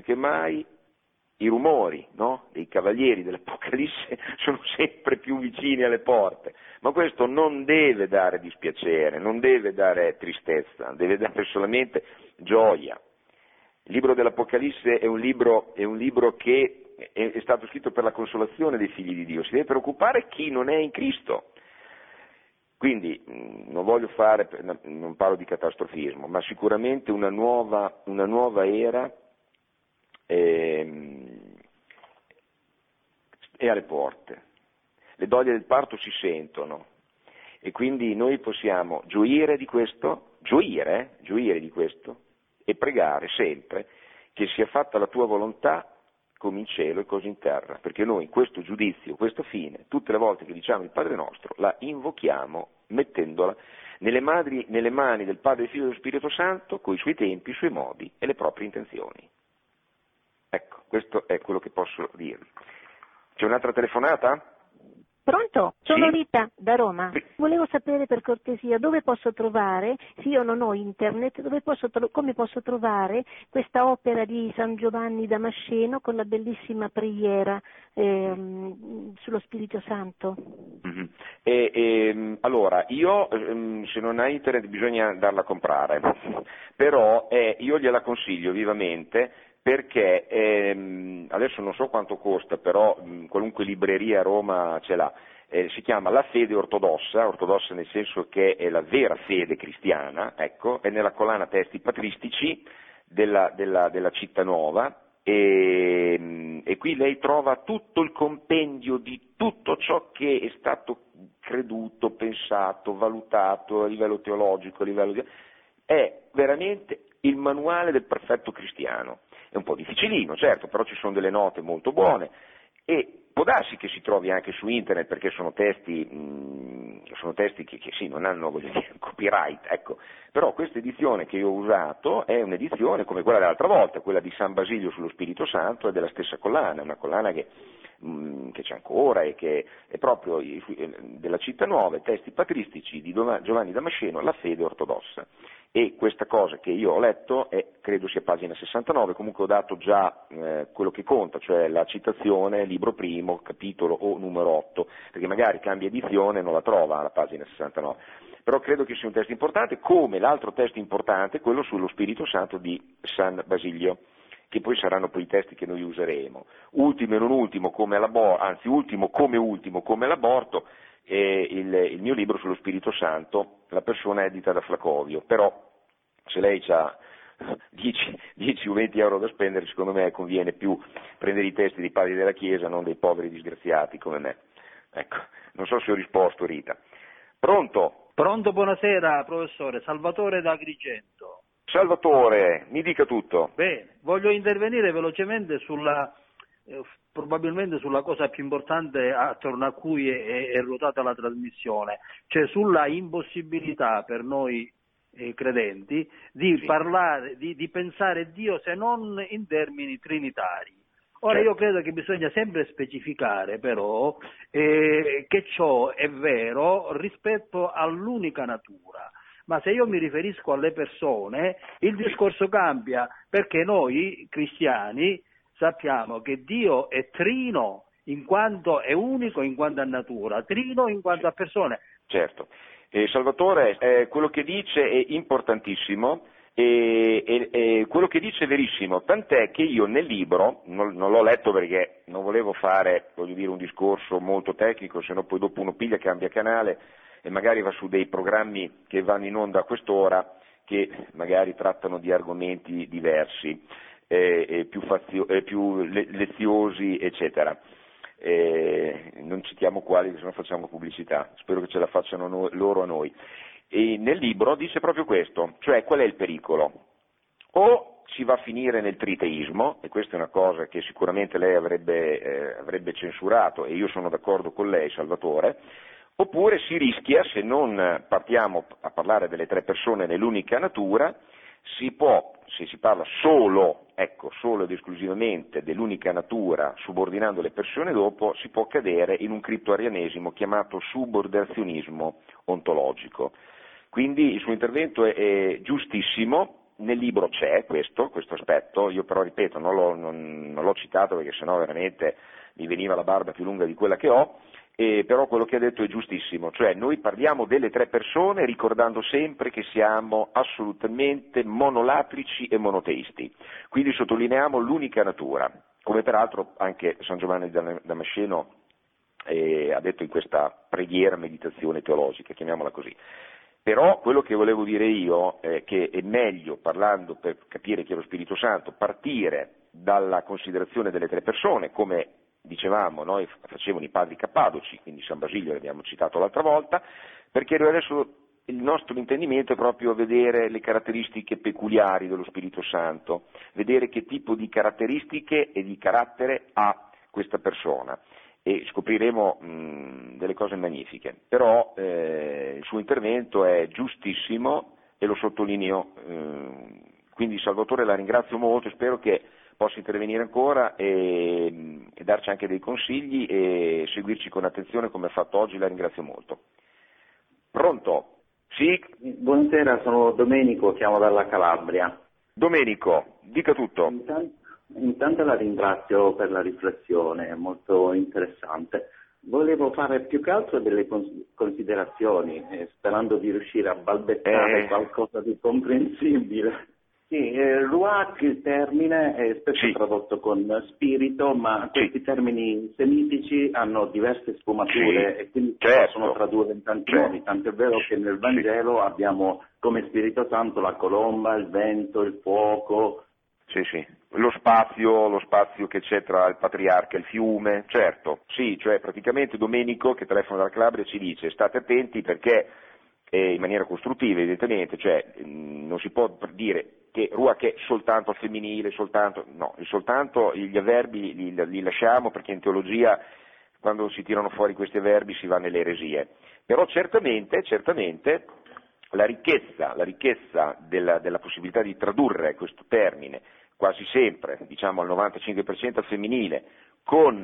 i rumori, no, dei cavalieri dell'Apocalisse sono sempre più vicini alle porte, ma questo non deve dare dispiacere, non deve dare tristezza, deve dare solamente gioia. Il libro dell'Apocalisse è un libro che è stato scritto per la consolazione dei figli di Dio, si deve preoccupare chi non è in Cristo. Quindi non parlo di catastrofismo, ma sicuramente una nuova era è alle porte. Le doglie del parto si sentono e quindi noi possiamo gioire di questo e pregare sempre che sia fatta la tua volontà come in cielo e così in terra, perché noi questo giudizio, questa fine, tutte le volte che diciamo il Padre nostro, la invochiamo mettendola nelle mani del Padre, del Figlio e dello Spirito Santo, con i suoi tempi, i suoi modi e le proprie intenzioni. Ecco, questo è quello che posso dirvi. C'è un'altra telefonata? Pronto? Sono Sì? Rita da Roma. Sì. Volevo sapere per cortesia dove posso trovare, se io non ho internet, come posso trovare questa opera di San Giovanni Damasceno con la bellissima preghiera sullo Spirito Santo. Mm-hmm. Allora, io se non hai internet bisogna andarla a comprare, però io gliela consiglio vivamente, perché adesso non so quanto costa, però qualunque libreria a Roma ce l'ha, si chiama La Fede Ortodossa nel senso che è la vera fede cristiana, ecco, è nella collana testi patristici della Città Nuova, e qui lei trova tutto il compendio di tutto ciò che è stato creduto, pensato, valutato a livello teologico, è veramente il manuale del perfetto cristiano. È un po' difficilino, certo, però ci sono delle note molto buone e può darsi che si trovi anche su internet, perché sono testi che sì, non hanno, voglio dire, copyright, ecco. Però questa edizione che io ho usato è un'edizione come quella dell'altra volta, quella di San Basilio sullo Spirito Santo, è della stessa collana, una collana che c'è ancora e che è proprio della Città Nuova, testi patristici di Giovanni Damasceno, la fede ortodossa. E questa cosa che io ho letto credo sia pagina 69, comunque ho dato già quello che conta, cioè la citazione, libro primo, capitolo o numero 8, perché magari cambia edizione e non la trova alla pagina 69. Però credo che sia un testo importante, come l'altro testo importante, quello sullo Spirito Santo di San Basilio, che poi saranno poi i testi che noi useremo. Ultimo e non ultimo come l'aborto, anzi ultimo come l'aborto, il mio libro sullo Spirito Santo, La persona edita da Flacovio. Però se lei ha 10 o 20 euro da spendere, secondo me conviene più prendere i testi dei padri della Chiesa, non dei poveri disgraziati come me. Ecco, non so se ho risposto, Rita. Pronto? Pronto, buonasera professore, Salvatore da Agrigento. Salvatore, mi dica tutto. Bene, voglio intervenire velocemente probabilmente sulla cosa più importante attorno a cui è ruotata la trasmissione, cioè sulla impossibilità per noi credenti di parlare, di pensare Dio se non in termini trinitari. Ora io credo che bisogna sempre specificare però che ciò è vero rispetto all'unica natura. Ma se io mi riferisco alle persone, il discorso cambia, perché noi cristiani sappiamo che Dio è trino in quanto è unico, in quanto a natura, trino in quanto a persone. Certo. Salvatore, quello che dice è importantissimo e quello che dice è verissimo, tant'è che io nel libro, non l'ho letto perché non volevo fare, un discorso molto tecnico, se no poi dopo uno piglia, cambia canale e magari va su dei programmi che vanno in onda a quest'ora che magari trattano di argomenti diversi, più leziosi, eccetera. Non citiamo quali, se no facciamo pubblicità, spero che ce la facciano loro a noi. E nel libro dice proprio questo, cioè qual è il pericolo? O si va a finire nel triteismo, e questa è una cosa che sicuramente lei avrebbe censurato, e io sono d'accordo con lei, Salvatore, oppure si rischia, se non partiamo a parlare delle tre persone nell'unica natura, se si parla solo ed esclusivamente dell'unica natura, subordinando le persone dopo, si può cadere in un criptoarianesimo chiamato subordinazionismo ontologico. Quindi il suo intervento è giustissimo, nel libro c'è questo aspetto, io però ripeto non l'ho citato perché sennò veramente mi veniva la barba più lunga di quella che ho, però quello che ha detto è giustissimo, cioè noi parliamo delle tre persone ricordando sempre che siamo assolutamente monolatrici e monoteisti, quindi sottolineiamo l'unica natura, come peraltro anche San Giovanni Damasceno ha detto in questa preghiera, meditazione teologica, chiamiamola così. Però quello che volevo dire io è che è meglio, parlando per capire chi è lo Spirito Santo, partire dalla considerazione delle tre persone, come dicevamo, noi facevano i padri cappadoci, quindi San Basilio l'abbiamo citato l'altra volta, perché adesso il nostro intendimento è proprio vedere le caratteristiche peculiari dello Spirito Santo, vedere che tipo di caratteristiche e di carattere ha questa persona. E scopriremo delle cose magnifiche, però il suo intervento è giustissimo e lo sottolineo, quindi Salvatore la ringrazio molto, spero che possa intervenire ancora e darci anche dei consigli e seguirci con attenzione come ha fatto oggi, la ringrazio molto. Pronto? Sì? Buonasera, sono Domenico, chiamo dalla Calabria. Domenico, dica tutto. Intanto la ringrazio per la riflessione, è molto interessante. Volevo fare più che altro delle considerazioni, sperando di riuscire a balbettare qualcosa di comprensibile. Sì, ruach, il termine, è spesso tradotto con spirito, ma questi termini semitici hanno diverse sfumature e quindi si possono tradurre in tanti modi, tanto è vero che nel Vangelo abbiamo come Spirito Santo la colomba, il vento, il fuoco. Sì, lo spazio che c'è tra il patriarca e il fiume, certo, sì, cioè praticamente Domenico che telefona dalla Calabria ci dice state attenti perché in maniera costruttiva evidentemente, cioè non si può dire che ruach è soltanto al femminile, soltanto gli avverbi li lasciamo perché in teologia quando si tirano fuori questi verbi si va nelle eresie. Però certamente la ricchezza della possibilità di tradurre questo termine quasi sempre, diciamo al 95% al femminile, con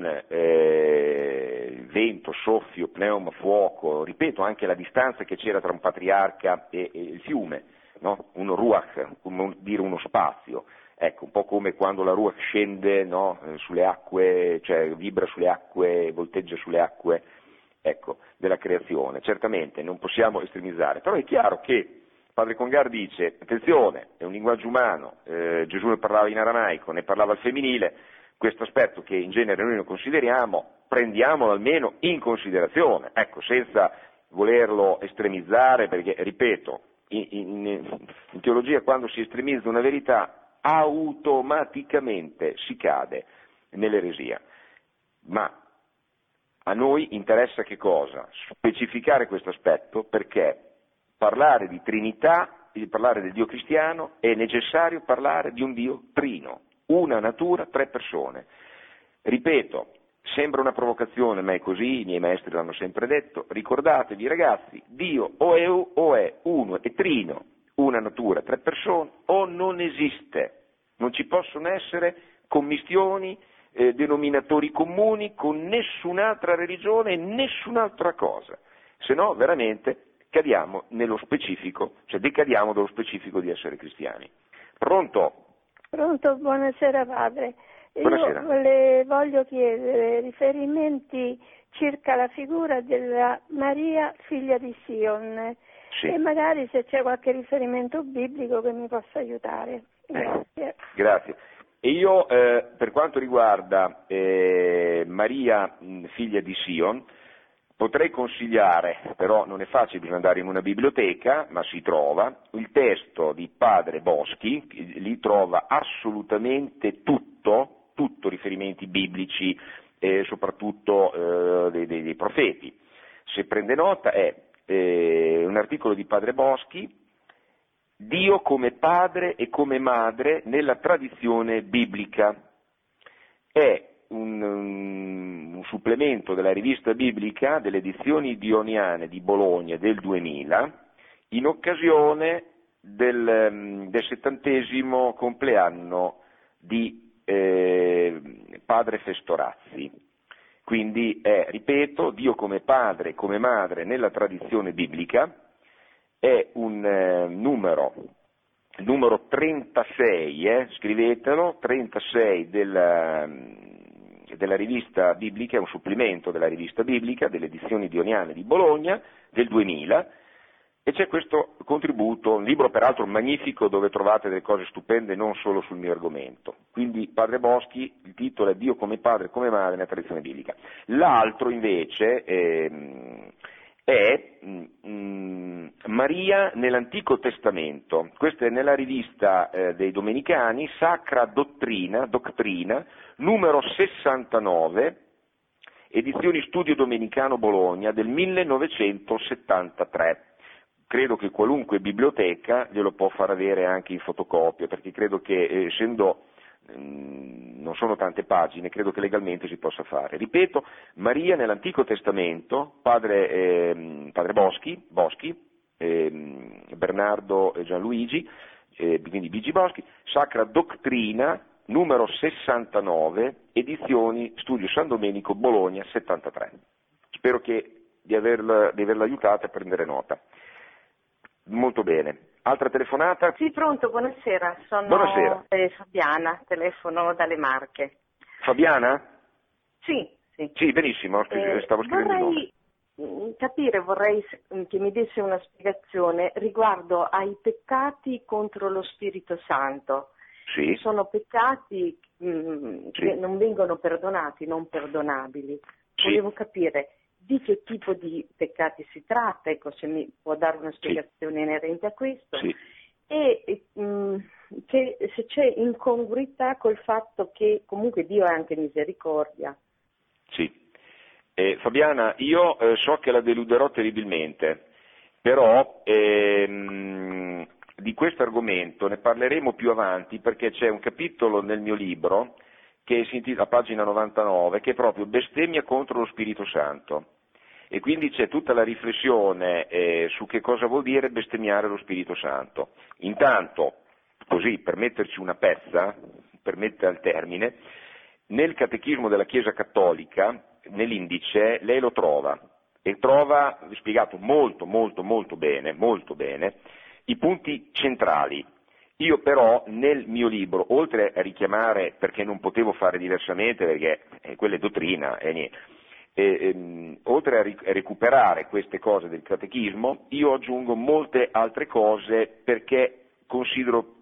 vento, soffio, pneuma, fuoco, ripeto anche la distanza che c'era tra un patriarca e il fiume, no? Uno ruach, come dire uno spazio, ecco, un po' come quando la ruach scende, no? Sulle acque, cioè vibra sulle acque, volteggia sulle acque, ecco, della creazione. Certamente non possiamo estremizzare, però è chiaro che Padre Congar dice, attenzione, è un linguaggio umano, Gesù ne parlava in aramaico, ne parlava al femminile, questo aspetto che in genere noi non consideriamo, prendiamolo almeno in considerazione, ecco, senza volerlo estremizzare, perché, ripeto, in teologia quando si estremizza una verità automaticamente si cade nell'eresia. Ma a noi interessa che cosa? Specificare questo aspetto, perché parlare di Trinità, di parlare del Dio cristiano, è necessario parlare di un Dio trino, una natura, tre persone. Ripeto, sembra una provocazione, ma è così, i miei maestri l'hanno sempre detto, ricordatevi ragazzi, Dio o è uno e trino, una natura, tre persone, o non esiste, non ci possono essere commistioni, denominatori comuni con nessun'altra religione e nessun'altra cosa, se no veramente cadiamo nello specifico, cioè decadiamo dallo specifico di essere cristiani. Pronto? Pronto, buonasera padre. Buonasera. Io le voglio chiedere riferimenti circa la figura della Maria, figlia di Sion, Sì. E magari se c'è qualche riferimento biblico che mi possa aiutare. Grazie. Grazie. E io, per quanto riguarda Maria, figlia di Sion, potrei consigliare, però non è facile, bisogna andare in una biblioteca, ma si trova, il testo di Padre Boschi, lì trova assolutamente tutto riferimenti biblici, soprattutto dei profeti. Se prende nota è un articolo di Padre Boschi, Dio come padre e come madre nella tradizione biblica. È un supplemento della rivista biblica delle edizioni dioniane di Bologna del 2000 in occasione del 70° compleanno di padre Festorazzi. Quindi è, ripeto, Dio come padre e come madre nella tradizione biblica, è un numero 36, scrivetelo, 36 della rivista biblica, è un supplemento della rivista biblica, delle edizioni dioniane di Bologna del 2000, e c'è questo contributo, un libro peraltro magnifico dove trovate delle cose stupende non solo sul mio argomento. Quindi Padre Boschi, il titolo è Dio come padre e come madre nella tradizione biblica. L'altro invece è Maria nell'Antico Testamento, questa è nella rivista dei Domenicani, Sacra Dottrina, numero 69, edizioni Studio Domenicano Bologna del 1973. Credo che qualunque biblioteca glielo può far avere anche in fotocopia, perché credo che essendo non sono tante pagine, credo che legalmente si possa fare. Ripeto, Maria nell'Antico Testamento, padre Boschi, Bernardo e Gianluigi, quindi Bigi Boschi, Sacra Dottrina, numero 69, edizioni Studio San Domenico, Bologna, 73. Spero di averla aiutata a prendere nota. Molto bene. Altra telefonata? Sì, pronto, buonasera. Buonasera. Fabiana, telefono dalle Marche. Fabiana? Sì. Sì, benissimo, stavo scrivendo il nome. Vorrei che mi desse una spiegazione riguardo ai peccati contro lo Spirito Santo. Sì. Sono peccati che non vengono perdonati, non perdonabili. Sì. Volevo capire di che tipo di peccati si tratta, ecco, se mi può dare una spiegazione inerente a questo, e che se c'è incongruità col fatto che comunque Dio è anche misericordia. Sì. Fabiana, io so che la deluderò terribilmente, però di questo argomento ne parleremo più avanti, perché c'è un capitolo nel mio libro che si intitola, a pagina 99, che è proprio bestemmia contro lo Spirito Santo. E quindi c'è tutta la riflessione su che cosa vuol dire bestemmiare lo Spirito Santo. Intanto, così per metterci una pezza, permette al termine, nel Catechismo della Chiesa Cattolica, nell'indice, lei lo trova, e trova spiegato molto bene, i punti centrali. Io però nel mio libro, oltre a richiamare, perché non potevo fare diversamente, perché quella è dottrina, oltre a recuperare queste cose del catechismo, io aggiungo molte altre cose perché considero,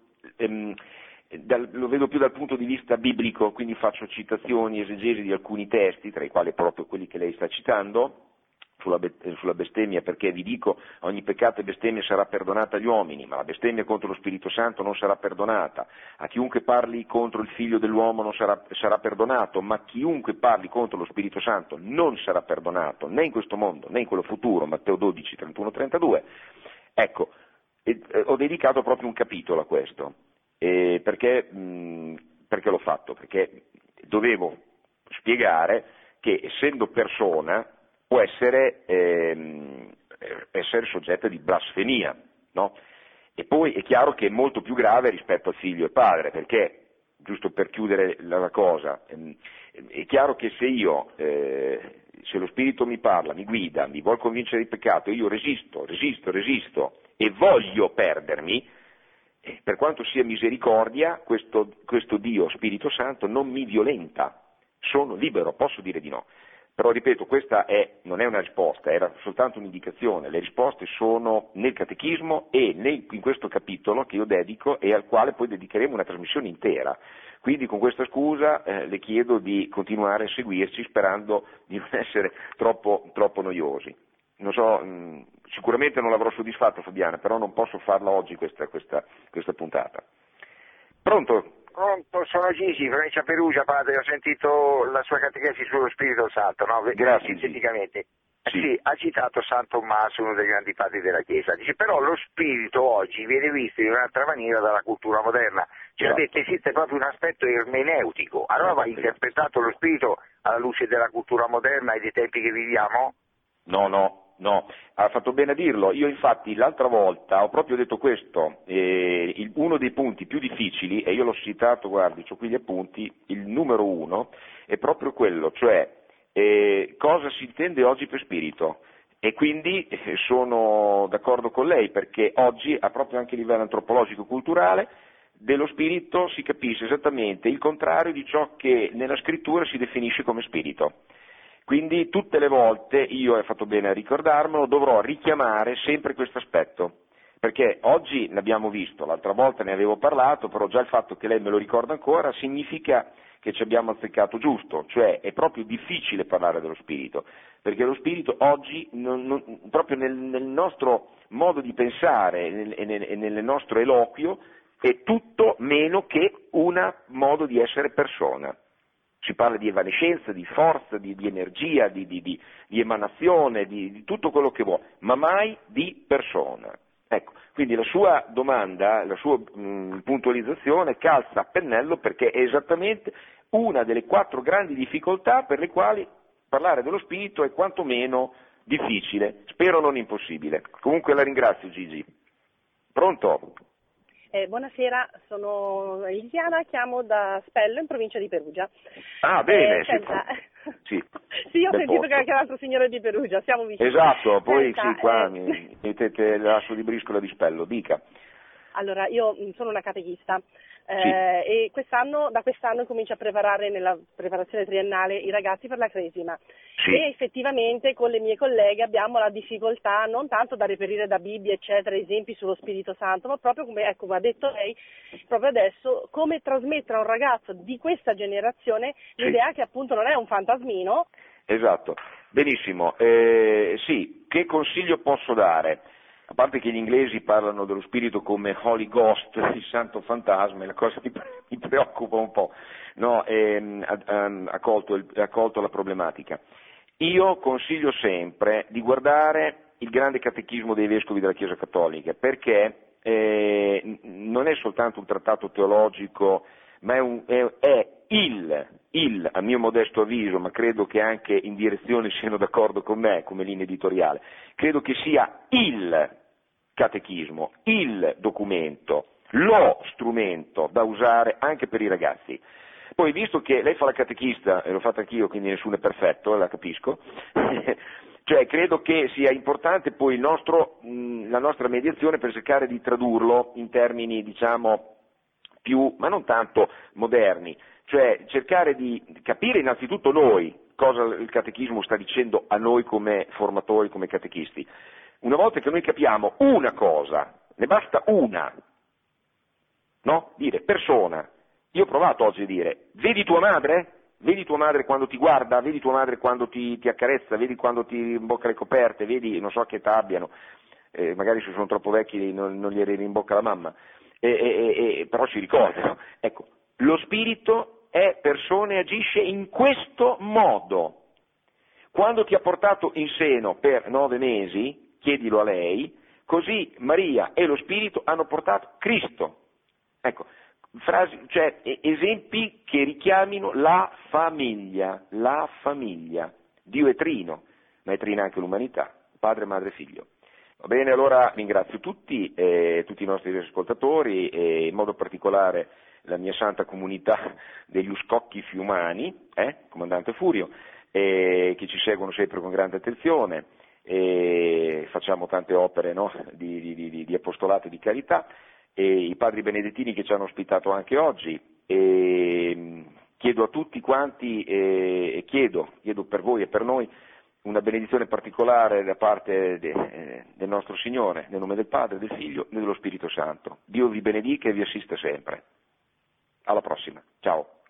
lo vedo più dal punto di vista biblico, quindi faccio citazioni, esegesi di alcuni testi, tra i quali proprio quelli che lei sta citando, sulla bestemmia, perché vi dico, ogni peccato e bestemmia sarà perdonata agli uomini, ma la bestemmia contro lo Spirito Santo non sarà perdonata. A chiunque parli contro il Figlio dell'uomo non sarà perdonato, ma chiunque parli contro lo Spirito Santo non sarà perdonato, né in questo mondo, né in quello futuro, Matteo 12, 31, 32. Ecco, ho dedicato proprio un capitolo a questo, perché l'ho fatto? Perché dovevo spiegare che essendo persona può essere soggetta di blasfemia, no? E poi è chiaro che è molto più grave rispetto al figlio e padre, perché, giusto per chiudere la cosa, è chiaro che se lo Spirito mi parla, mi guida, mi vuol convincere di peccato, io resisto e voglio perdermi, per quanto sia misericordia, questo Dio, Spirito Santo, non mi violenta, sono libero, posso dire di no. Però ripeto, questa non è una risposta, era soltanto un'indicazione, le risposte sono nel catechismo e in questo capitolo che io dedico e al quale poi dedicheremo una trasmissione intera. Quindi con questa scusa le chiedo di continuare a seguirci sperando di non essere troppo noiosi. Non so, sicuramente non l'avrò soddisfatto Fabiana, però non posso farla oggi questa puntata. Pronto? Pronto, sono Gigi, provincia Perugia, padre, ho sentito la sua catechesi sullo Spirito Santo, no? Grazie. Sinteticamente. Sì, ha citato San Tommaso, uno dei grandi padri della Chiesa, dice però lo Spirito oggi viene visto in un'altra maniera dalla cultura moderna, ha detto esiste proprio un aspetto ermeneutico, allora va interpretato lo Spirito alla luce della cultura moderna e dei tempi che viviamo? No, ha fatto bene a dirlo. Io infatti l'altra volta ho proprio detto questo, uno dei punti più difficili, e io l'ho citato, guardi, ho qui gli appunti, il numero 1 è proprio quello, cioè cosa si intende oggi per spirito. E quindi sono d'accordo con lei, perché oggi, proprio anche a livello antropologico-culturale, dello spirito si capisce esattamente il contrario di ciò che nella scrittura si definisce come spirito. Quindi tutte le volte, io ho fatto bene a ricordarmelo, dovrò richiamare sempre questo aspetto, perché oggi l'abbiamo visto, l'altra volta ne avevo parlato, però già il fatto che lei me lo ricorda ancora significa che ci abbiamo azzeccato giusto, cioè è proprio difficile parlare dello spirito, perché lo spirito oggi, proprio nel nostro modo di pensare e nel nostro eloquio, è tutto meno che un modo di essere persona. Si parla di evanescenza, di forza, di energia, di emanazione, di tutto quello che vuole, ma mai di persona. Ecco, quindi la sua domanda, la sua puntualizzazione calza a pennello perché è esattamente una delle 4 grandi difficoltà per le quali parlare dello spirito è quantomeno difficile, spero non impossibile. Comunque la ringrazio Gigi. Pronto? Buonasera, sono Elisiana, chiamo da Spello in provincia di Perugia. Ah, bene, senta, sì, ho sentito che anche l'altro signore di Perugia, siamo vicini. Esatto, poi senta, sì, qua mi mettete l'asso di briscola di Spello, dica. Allora, io sono una catechista sì. E da quest'anno comincio a preparare nella preparazione triennale i ragazzi per la Cresima. Sì. E effettivamente con le mie colleghe abbiamo la difficoltà non tanto da reperire da Bibbia eccetera esempi sullo Spirito Santo, ma proprio come ha detto lei proprio adesso, come trasmettere a un ragazzo di questa generazione l'idea che appunto non è un fantasmino. Esatto, benissimo. Sì, che consiglio posso dare? A parte che gli inglesi parlano dello spirito come Holy Ghost, il santo fantasma, e la cosa mi preoccupa un po', no? Ha colto la problematica. Io consiglio sempre di guardare il grande catechismo dei vescovi della Chiesa Cattolica, perché non è soltanto un trattato teologico, ma è a mio modesto avviso, ma credo che anche in direzione siano d'accordo con me come linea editoriale, credo che sia il catechismo, il documento, lo strumento da usare anche per i ragazzi. Poi, visto che lei fa la catechista, e l'ho fatta anch'io, quindi nessuno è perfetto, la capisco, cioè credo che sia importante poi la nostra mediazione per cercare di tradurlo in termini, diciamo, più, ma non tanto moderni, cioè cercare di capire innanzitutto noi cosa il catechismo sta dicendo a noi come formatori, come catechisti. Una volta che noi capiamo una cosa, ne basta una, no? Dire persona. Io ho provato oggi a dire, vedi tua madre? Vedi tua madre quando ti guarda, vedi tua madre quando ti accarezza, vedi quando ti rimbocca le coperte, vedi, non so che età abbiano, magari se sono troppo vecchi non gli rimbocca la mamma, però si ricordano. Ecco, lo spirito è persona e agisce in questo modo. Quando ti ha portato in seno per 9 mesi, chiedilo a lei, così Maria e lo spirito hanno portato Cristo. Ecco, cioè esempi che richiamino la famiglia. Dio è trino, ma è trina anche l'umanità, padre, madre, figlio. Va bene, allora ringrazio tutti i nostri ascoltatori e in modo particolare la mia santa comunità degli uscocchi fiumani, comandante Furio, che ci seguono sempre con grande attenzione, facciamo tante opere, no, di apostolato e di carità, e i padri benedettini che ci hanno ospitato anche oggi, e chiedo a tutti quanti, chiedo per voi e per noi una benedizione particolare da parte del nostro Signore, nel nome del Padre, del Figlio e dello Spirito Santo. Dio vi benedica e vi assista sempre. Alla prossima, ciao.